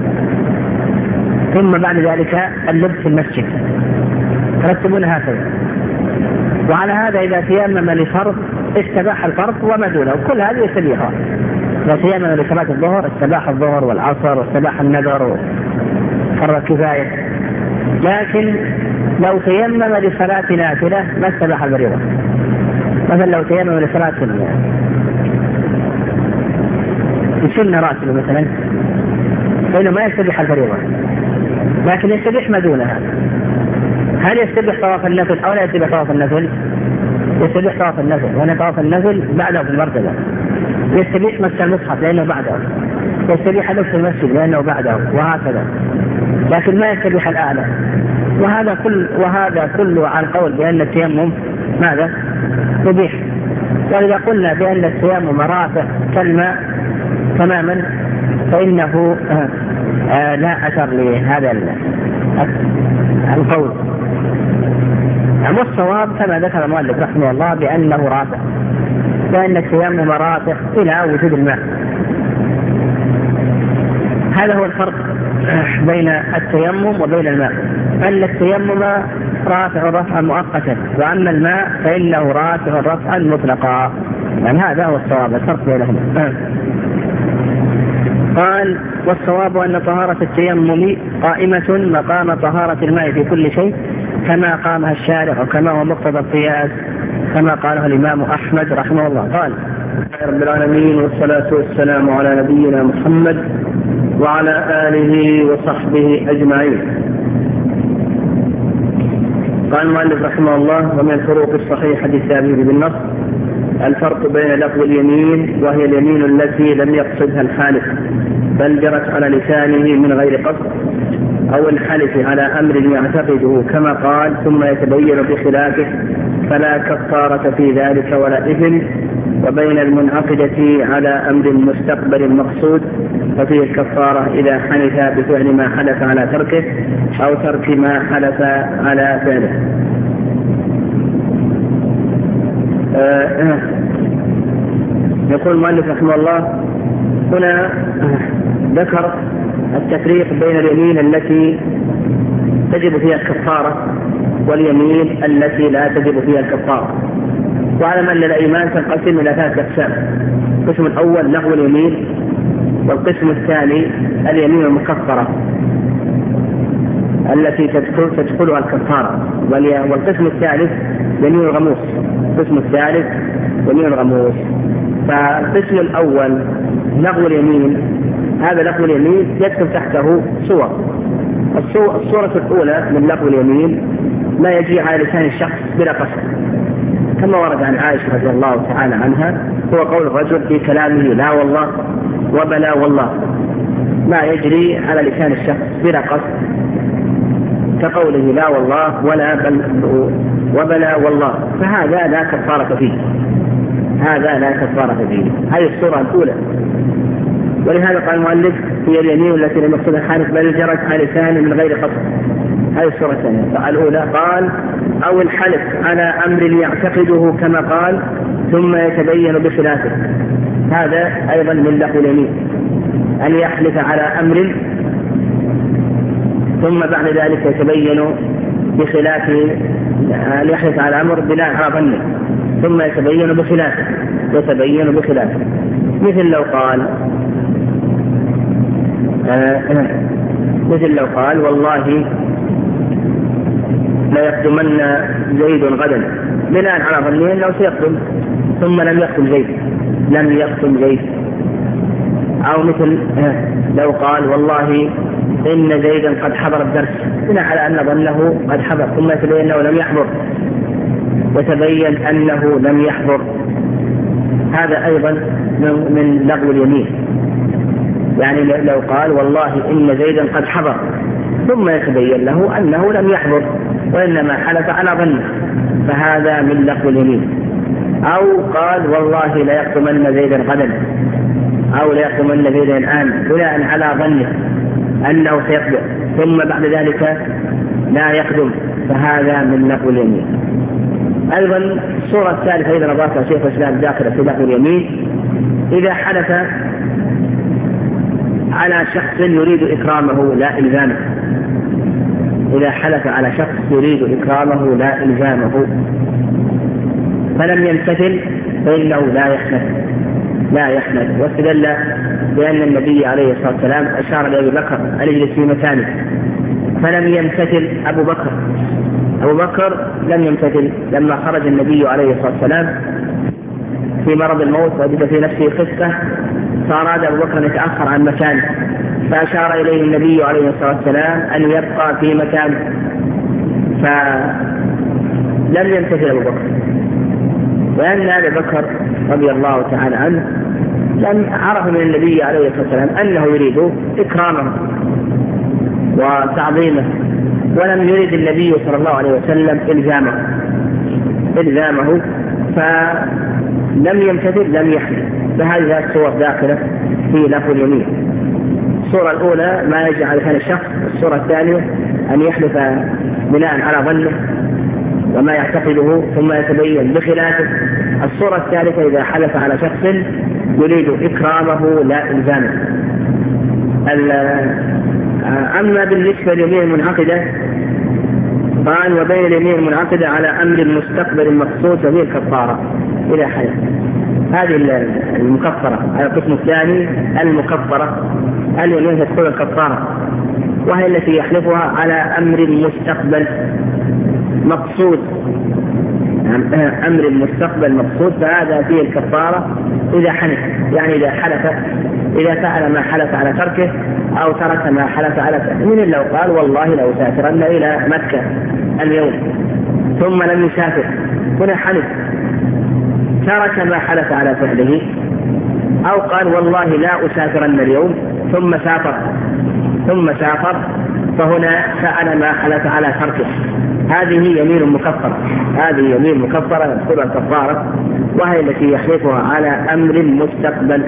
ثم بعد ذلك اللبس في المسجد. ترتبون هكذا. وعلى هذا إذا تيمم لفرض استباح الفرض وما دونه، كل هذه يستبيحها. إذا تيمم لصلاة الظهر استباح الظهر والعصر واستباح النذر وفرض الكفاية. لكن لو تيمم لصلاة نافلة ما استباح الفريضة. مثلا لو تيمم لصلاة السنة راتبة مثلا فإنه ما يستبيح الفريضة، لكن يستبيح ما دونها. هل يستبيح طواف النفل أو لا يستبيح طواف النفل؟ يستبيح طواف النفل، وأنا طواف النفل بعده في المرتبة. يستبيح مس المصحف لأنه بعده، يستبيح لبس المسجد لأنه بعده، وهكذا. لكن ما يستبيح الأعلى. وهذا كل وهذا كله عن قول بأن التيمم ماذا؟ يبيح. وإذا قلنا بأن التيمم رافع كالماء تماما فإنه آه آه لا أثر لهذا القول. والصواب كما ذكر المؤلف رحمه الله بأنه رافع، لأن التيمم رافع إلى وجود الماء. هذا هو الفرق بين التيمم وبين الماء، أن التيمم رافع رفعا مؤقتا، وأما الماء فإنه رافع رفعا مطلقا. يعني هذا هو الصواب، الفرق بينهما. قال والصواب أن طهارة التيمم قائمة مقام طهارة الماء في كل شيء كما قامها الشارع وكما هو مقتضى القياس كما قاله الإمام أحمد رحمه الله. قال رب العالمين والصلاة والسلام على نبينا محمد وعلى آله وصحبه أجمعين. قال المؤلف رحمه الله ومن الفروق الصحيحة الثابتة بالنص الفرق بين لفظ اليمين وهي اليمين التي لم يقصدها الحالف بل جرت على لسانه من غير قصد، أو الحلف على أمر يعتقده كما قال ثم يتبين بخلافه فلا كفارة في ذلك ولا إثم، وبين المنعقدة على أمر مستقبل مقصود ففيه الكفارة إذا حلف بفعل ما حلف على تركه أو ترك ما حلف على فعله. آه يقول المؤلف رحمه الله هنا ذكر التفريق بين اليمين التي تجب فيها الكفارة واليمين التي لا تجب فيها الكفارة. واعلم أن الأيمان تنقسم إلى ثلاثة أقسام: القسم الأول لغو اليمين، والقسم الثاني اليمين المكفرة التي تدخل تدخلها الكفارة، والقسم الثالث يمين الغموس. القسم الثالث يمين الغموس. فالقسم الأول لغو اليمين، هذا لغو اليمين يدخل تحته صور. الصورة الأولى من لغو اليمين لا يجي على لسان الشخص بلا قصد، كما ورد عن عائشة رضي الله تعالى عنها، هو قول الرجل في كلامه لا والله وبلا والله، ما يجري على لسان الشخص بلا قصد، كقوله لا والله ولا بل وبلا والله، فهذا لا كفارة فيه، هذا لا كفارة فيه. هذه الصورة الأولى. ولهذا قال المؤلف هي اليمين التي لم يقصدها الحالف بل جرت على لسانه من غير قصد. هذه الصورة الثانية. الأولى قال أو الحلف على أمر يعتقده كما قال ثم يتبين بخلافه، هذا أيضا من لغو اليمين، أن يحلف على أمر ثم بعد ذلك يتبين بخلافه، أن يحلف على أمر بناء على ظنه ثم يتبين بخلافه يتبين بخلافه مثل لو قال آه مثل لو قال والله لا يقدمن زيد غدا، بناء على ظنه انه سيقدم ثم لم يقدم زيد لم يقدم زيد. او مثل لو قال والله ان زيدا قد حضر الدرس، بناء على ان ظنه قد حضر ثم يتبين انه لم يحضر وتبين انه لم يحضر، هذا ايضا من لغو اليمين. يعني لو قال والله ان زيدا قد حضر ثم يتبين له انه لم يحضر وانما حلف على ظنه، فهذا من لغو اليمين. او قال والله لا يقدمن زيدا غدا او لا يقدمن زيدا الان، بناء على ظنه انه سيقدم ثم بعد ذلك لا يقدم، فهذا من لغو اليمين. ايضا الصورة الثالثة اذا اضافها شيخ الاسلام داخل في لغو اليمين، اذا حلف على شخص يريد اكرامه لا الزامه، اذا حلف على شخص يريد اكرامه لا الزامه فلم يمتثل فانه لا يحنث لا يحنث واستدل بان النبي عليه الصلاه والسلام اشار لابي بكر ان يجلس في مكانه فلم يمتثل ابو بكر ابو بكر لم يمتثل لما خرج النبي عليه الصلاه والسلام في مرض الموت وجد في نفسه خفه، فاراد ابو بكر ان يتاخر عن مكانه، فاشار اليه النبي عليه الصلاه والسلام ان يبقى في مكانه، فلم يمتثل ابو بكر. وأن أبي بكر رضي الله تعالى عنه لم عرف من النبي عليه الصلاة والسلام أنه يريد إكرامه وتعظيمه، ولم يريد النبي صلى الله عليه وسلم إلزامه إلزامه فلم يمتثل لم يحمل. فهذه الصور داخلة في لغو اليمين. الصورة الأولى ما يجعل كان الشخص، الصورة الثانية أن يحلف بناء على ظنه وما يعتقده ثم يتبين بخلافه. الصورة الثالثة إذا حلف على شخص يريد إكرامه لا إلزامه. أما بالنسبة لليمين المنعقدة قال وبين اليمين المنعقدة على أمر المستقبل المقصود وهي الكفارة إذا حلف. هذه المكفرة على القسم الثاني المكفرة اليمين تدخل الكفارة، وهي التي يحلفها على أمر المستقبل مقصود أمر المستقبل مقصود، فهذا فيه الكفارة إذا حلف. يعني إذا حلف إذا فعل ما حلف على تركه أو ترك ما حلف على تركه. من لو قال والله لو سافرن إلى مكة اليوم ثم لم يسافر هنا حلف ترك ما حلف على فعله، أو قال والله لا أسافرن اليوم ثم سافر ثم سافر فهنا فعل ما حلف على تركه. هذه يمين مكفرة هذه يمين مكفرة يدخلها الكفارة، وهي التي يحلفها على أمر مستقبل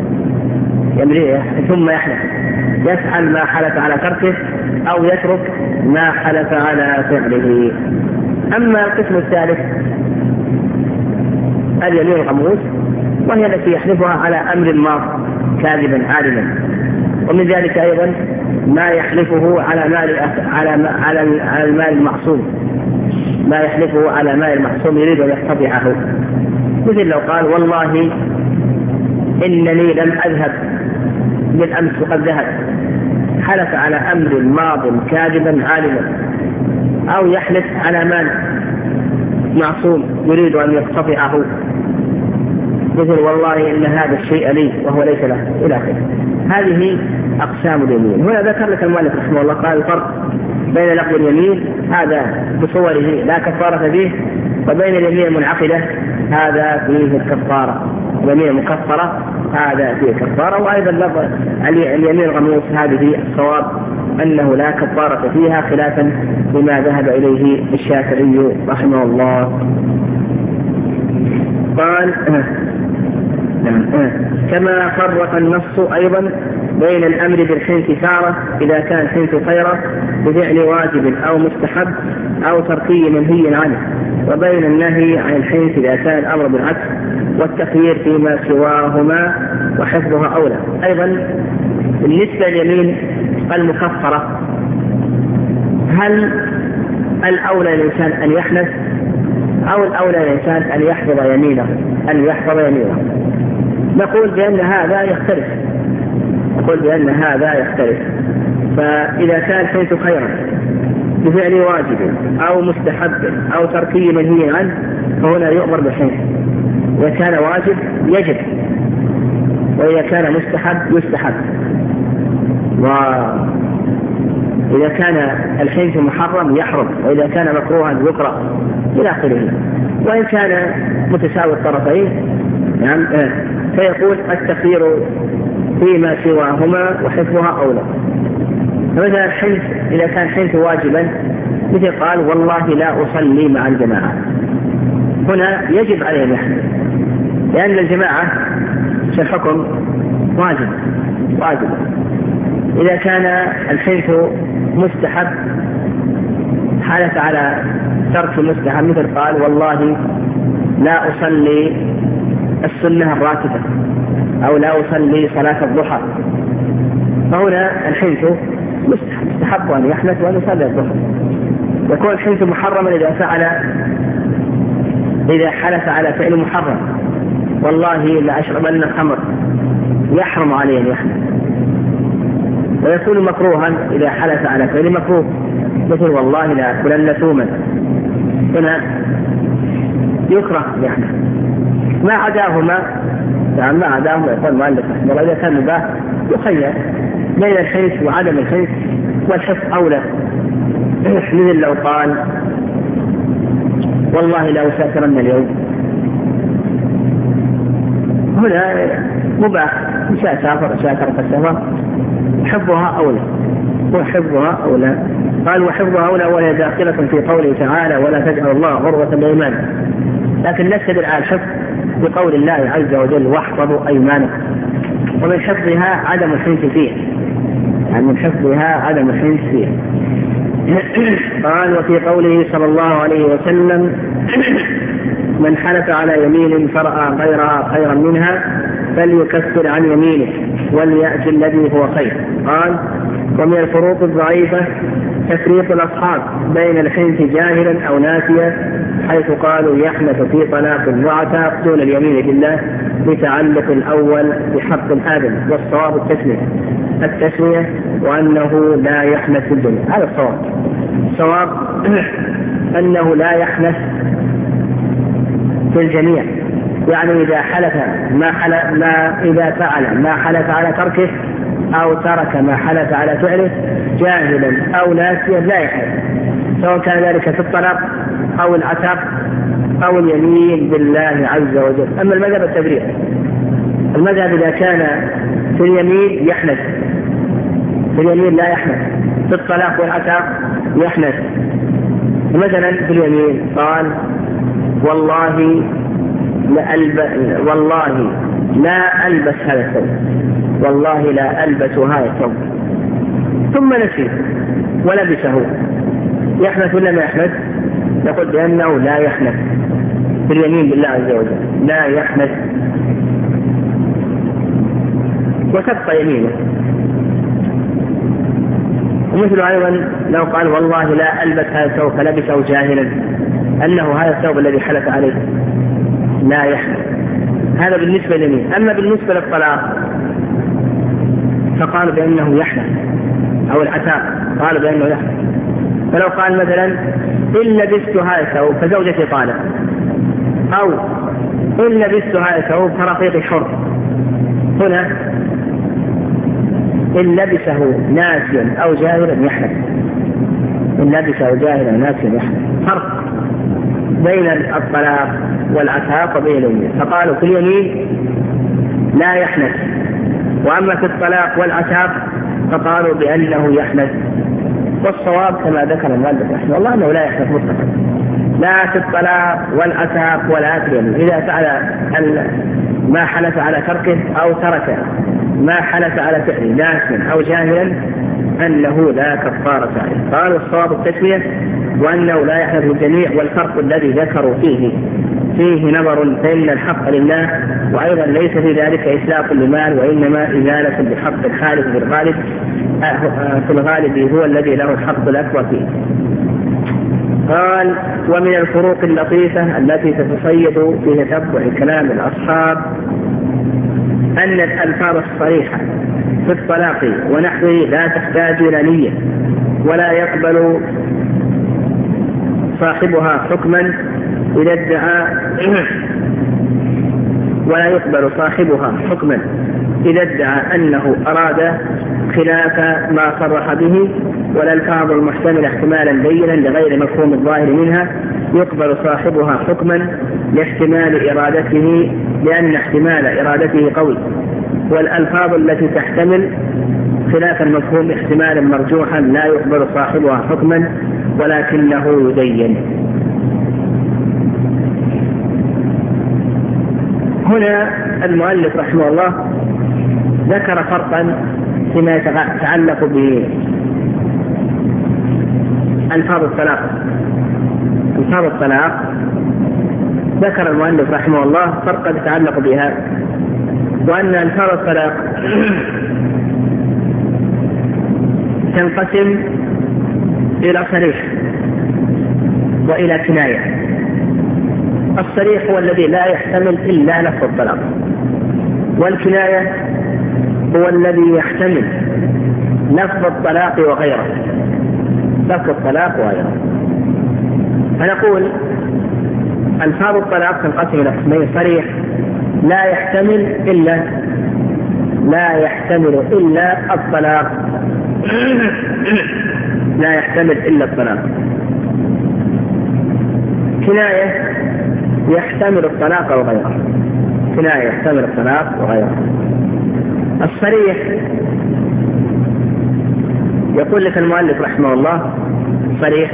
ثم يحلف يفعل ما حلف على تركه أو يترك ما حلف على فعله. أما القسم الثالث اليمين الغموس، وهي التي يحلفها على أمر ماض كاذبا عالما. ومن ذلك أيضا ما يحلفه على مال على على على المال المعصوم، ما يحلفه على مال المعصوم يريد أن يقتطعه. مثل لو قال والله إنني لم أذهب بالأمس وقد ذهب، حلف على أمر ماض كاذبا عالما. أو يحلف على مال معصوم يريد أن يقتطعه، مثل والله إن هذا الشيء لي وهو ليس له إلى آخره. هذه أقسام اليمين. هنا ذكر لك المؤلف رحمه الله قال الفرق بين لغو اليمين هذا بصوره لا كفارة فيه، وبين اليمين المنعقدة هذا فيه الكفارة. اليمين المكفرة هذا فيه كفارة. وأيضا لغو اليمين الغموس هذه الصواب أنه لا كفارة فيها خلافا لما ذهب إليه الشافعي رحمه الله. قال كما فرق النص أيضا بين الأمر بالحنث سارة إذا كان حنث خيرا بفعل واجب أو مستحب أو تركي منهي عنه، وبين النهي عن الحنث إذا كان الأمر بالعكس والتخيير فيما سواهما وحفظها أولى. أيضا بالنسبة لليمين المكفرة هل الأولى الإنسان أن يحنث أو الأولى الإنسان أن يحفظ يمينه أن يحفظ يمينه نقول بأن هذا يختلف نقول بأن هذا يختلف فإذا كان حنث خيرا بفعل واجب أو مستحب أو تركي منهي عنه فهنا يؤمر بالحنث. إذا كان واجب يجب، وإذا كان مستحب يستحب، وإذا كان الحنث محرم يحرم، وإذا كان مكروها يكره إلى آخره. وإن كان متساوي الطرفين نعم فيقول التخيير فيما سواهما وحفظها أولى. فمثلا الحنث إذا كان حنث واجبا مثل قال والله لا أصلي مع الجماعة، هنا يجب عليه الحنث لأن الجماعة في الحكم واجب واجب. إذا كان الحنث مستحب حالة على ترك المستحب مثل قال والله لا أصلي السنة الراتبة أو لا أصلي صلاة الضحى، فهنا الحنث مستحب مستحب أن يحنث وأن يصلي الضحى. يكون الحنث محرما إذا فعل إذا حلف على فعل محرم والله لا أشربن الخمر يحرم عليه أن يحنث. ويكون مكروها إذا حلف على فعل مكروه مثل والله لا أكلن ثوما، هنا يكره يحنث. ما عداهما يعني ما عداهما يقول مؤلف رحمه الله إذا كان مباح يخير بين الحنث وعدم الحنث والحفظ أولى. مثل لو قال والله لا أسافرن اليوم، هنا مباح شاء سافر شاء ترك السفر حفظها أولى وحفظها أولى. قال وحفظها أولى وهي داخلة في قوله تعالى ولا تجعل الله غرة الأيمان، لكن نستدل على الحفظ بقول الله عز وجل واحفظوا أيمانكم، ومن حفظها عدم الحنث فيه يعني من حفظها عدم الحنث فيه. قال وفي قوله صلى الله عليه وسلم من حلف على يمين فرأى غيرها خيرا منها فليكفر عن يمينه وليأتي الذي هو خير. قال ومن الفروق الضعيفة تفريق الأصحاب بين الحنث جاهلا أو ناسيا، حيث قالوا يحنث في طلاق وعتاق دون اليمين بالله بتعلق الأول بحق آدم، والصواب التسمية التسمية وأنه لا يحنث في الدنيا. هذا الصواب. الصواب أنه لا يحنث في الجميع، يعني إذا حلف ما حلف ما إذا فعل ما حلف على تركه أو ترك ما حلف على فعله جاهلا أو ناسيا لا يحنث، سواء كان ذلك في الطلاق أو العتاق أو اليمين بالله عز وجل. أما المذهب التبرير، المذهب إذا كان في اليمين يحنث، في اليمين لا يحنث، في الطلاق والعتاق يحنث. مثلا في اليمين قال والله لا ألبس والله لا ألبس هذا الثوب، والله لا ألبس هذا الثوب، ثم نسي ولبسه، يحنث ولا ما يحنث؟ نقول بأنه لا يحنث في اليمين بالله عز وجل، لا يحنث وتبقى يمينه. ومثل أيضا لو قال والله لا ألبس هذا الثوب فلبسه جاهلا أنه هذا الثوب الذي حلف عليه لا يحنث. هذا بالنسبة لليمين. أما بالنسبة للطلاق فقالوا بأنه يحنث، أو العتاق قالوا بأنه يحنث. فلو قال مثلا إن لبست هذا الثوب فزوجتي طالق، أو إن لبست هذا الثوب فرقيقي حر، هنا إن لبسه ناسيا أو جاهلا يحنث، إن لبسه جاهلا ناسيا يحنث. فرق بين الطلاق والعتاق وبين اليمين. فقالوا في اليمين لا يحنث، وأما في الطلاق والعتاق فقالوا بأنه يحنث. والصواب كما ذكر المؤلف رحمه الله أنه لا يحنث مطلقا، لا في الطلاق والعتاق ولا في اليمين. إذا فعل ما حلف على تركه أو ترك ما حلف على فعله ناسيا أو جاهلا أنه لا كفارة عليه. قالوا الصواب التسمية وأنه لا يحنث الجميع. والفرق الذي ذكروا فيه فيه نظر، فإن الحق لله، وأيضا ليس في ذلك إسلاف للمال، وإنما إزالة بحق الحالف في الغالب في الغالب هو الذي له الحق الأكبر فيه. قال ومن الفروق اللطيفة التي تتصيد في تتبع كلام الأصحاب أن الألفاظ الصريحة في الطلاق ونحوه لا تحتاج إلى نية ولا يقبل صاحبها حكما إذا ادعى ولا يقبل صاحبها حكما إذا ادعى أنه أراد خلاف ما صرح به، والألفاظ المحتملة احتمالا بينا لغير مفهوم الظاهر منها يقبل صاحبها حكما لاحتمال إرادته لأن احتمال إرادته قوي، والألفاظ التي تحتمل خلاف المفهوم احتمالا مرجوحا لا يقبل صاحبها حكما ولكنه يبين. هنا المؤلف رحمه الله ذكر فرقا فيما يتعلق بألفاظ الطلاق. ألفاظ الطلاق ذكر المؤلف رحمه الله فرقا يتعلق بها، وأن ألفاظ الطلاق تنقسم إلى صريح وإلى كناية. الصريح هو الذي لا يحتمل إلا لفظ الطلاق، والكناية هو الذي يحتمل لفظ الطلاق وغيره، لفظ الطلاق وغيره. فنقول ألفاظ الطلاق تنقسم إلى قسمين: صريح لا يحتمل إلا لا يحتمل إلا الطلاق لا يحتمل إلا الطلاق. كناية يحتمل الطلاق وغيره، كناية يحتمل الطلاق وغيره. الصريح يقول لك المؤلف رحمه الله صريح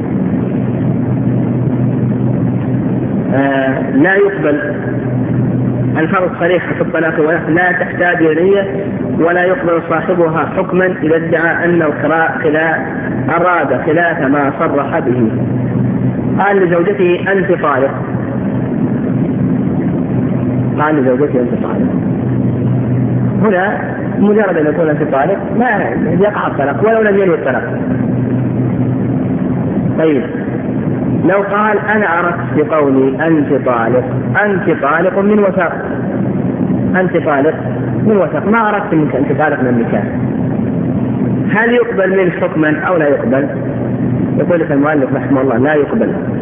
آه لا يقبل الفاظ الصريحة في الطلاق لا تحتاج إليه ولا يقبل صاحبها حكما إذا ادعى أن الخلاف أراد خلاف ما صرح به. قال لزوجته أنت طالق، قال لزوجته أنت طالق. هنا مجرد أن يكون أنت طالق ما يقع الطلاق ولو لم ينوي الطلاق. طيب لو قال أنا عرفت بقولي أنت طالق، أنت طالق من وثاق، أنت طالق من وثاق، ما عرفت منك أنت طالق من النكاح، هل يقبل منه حكما أو لا يقبل؟ يقول لك المؤلف رحمه الله لا يقبل،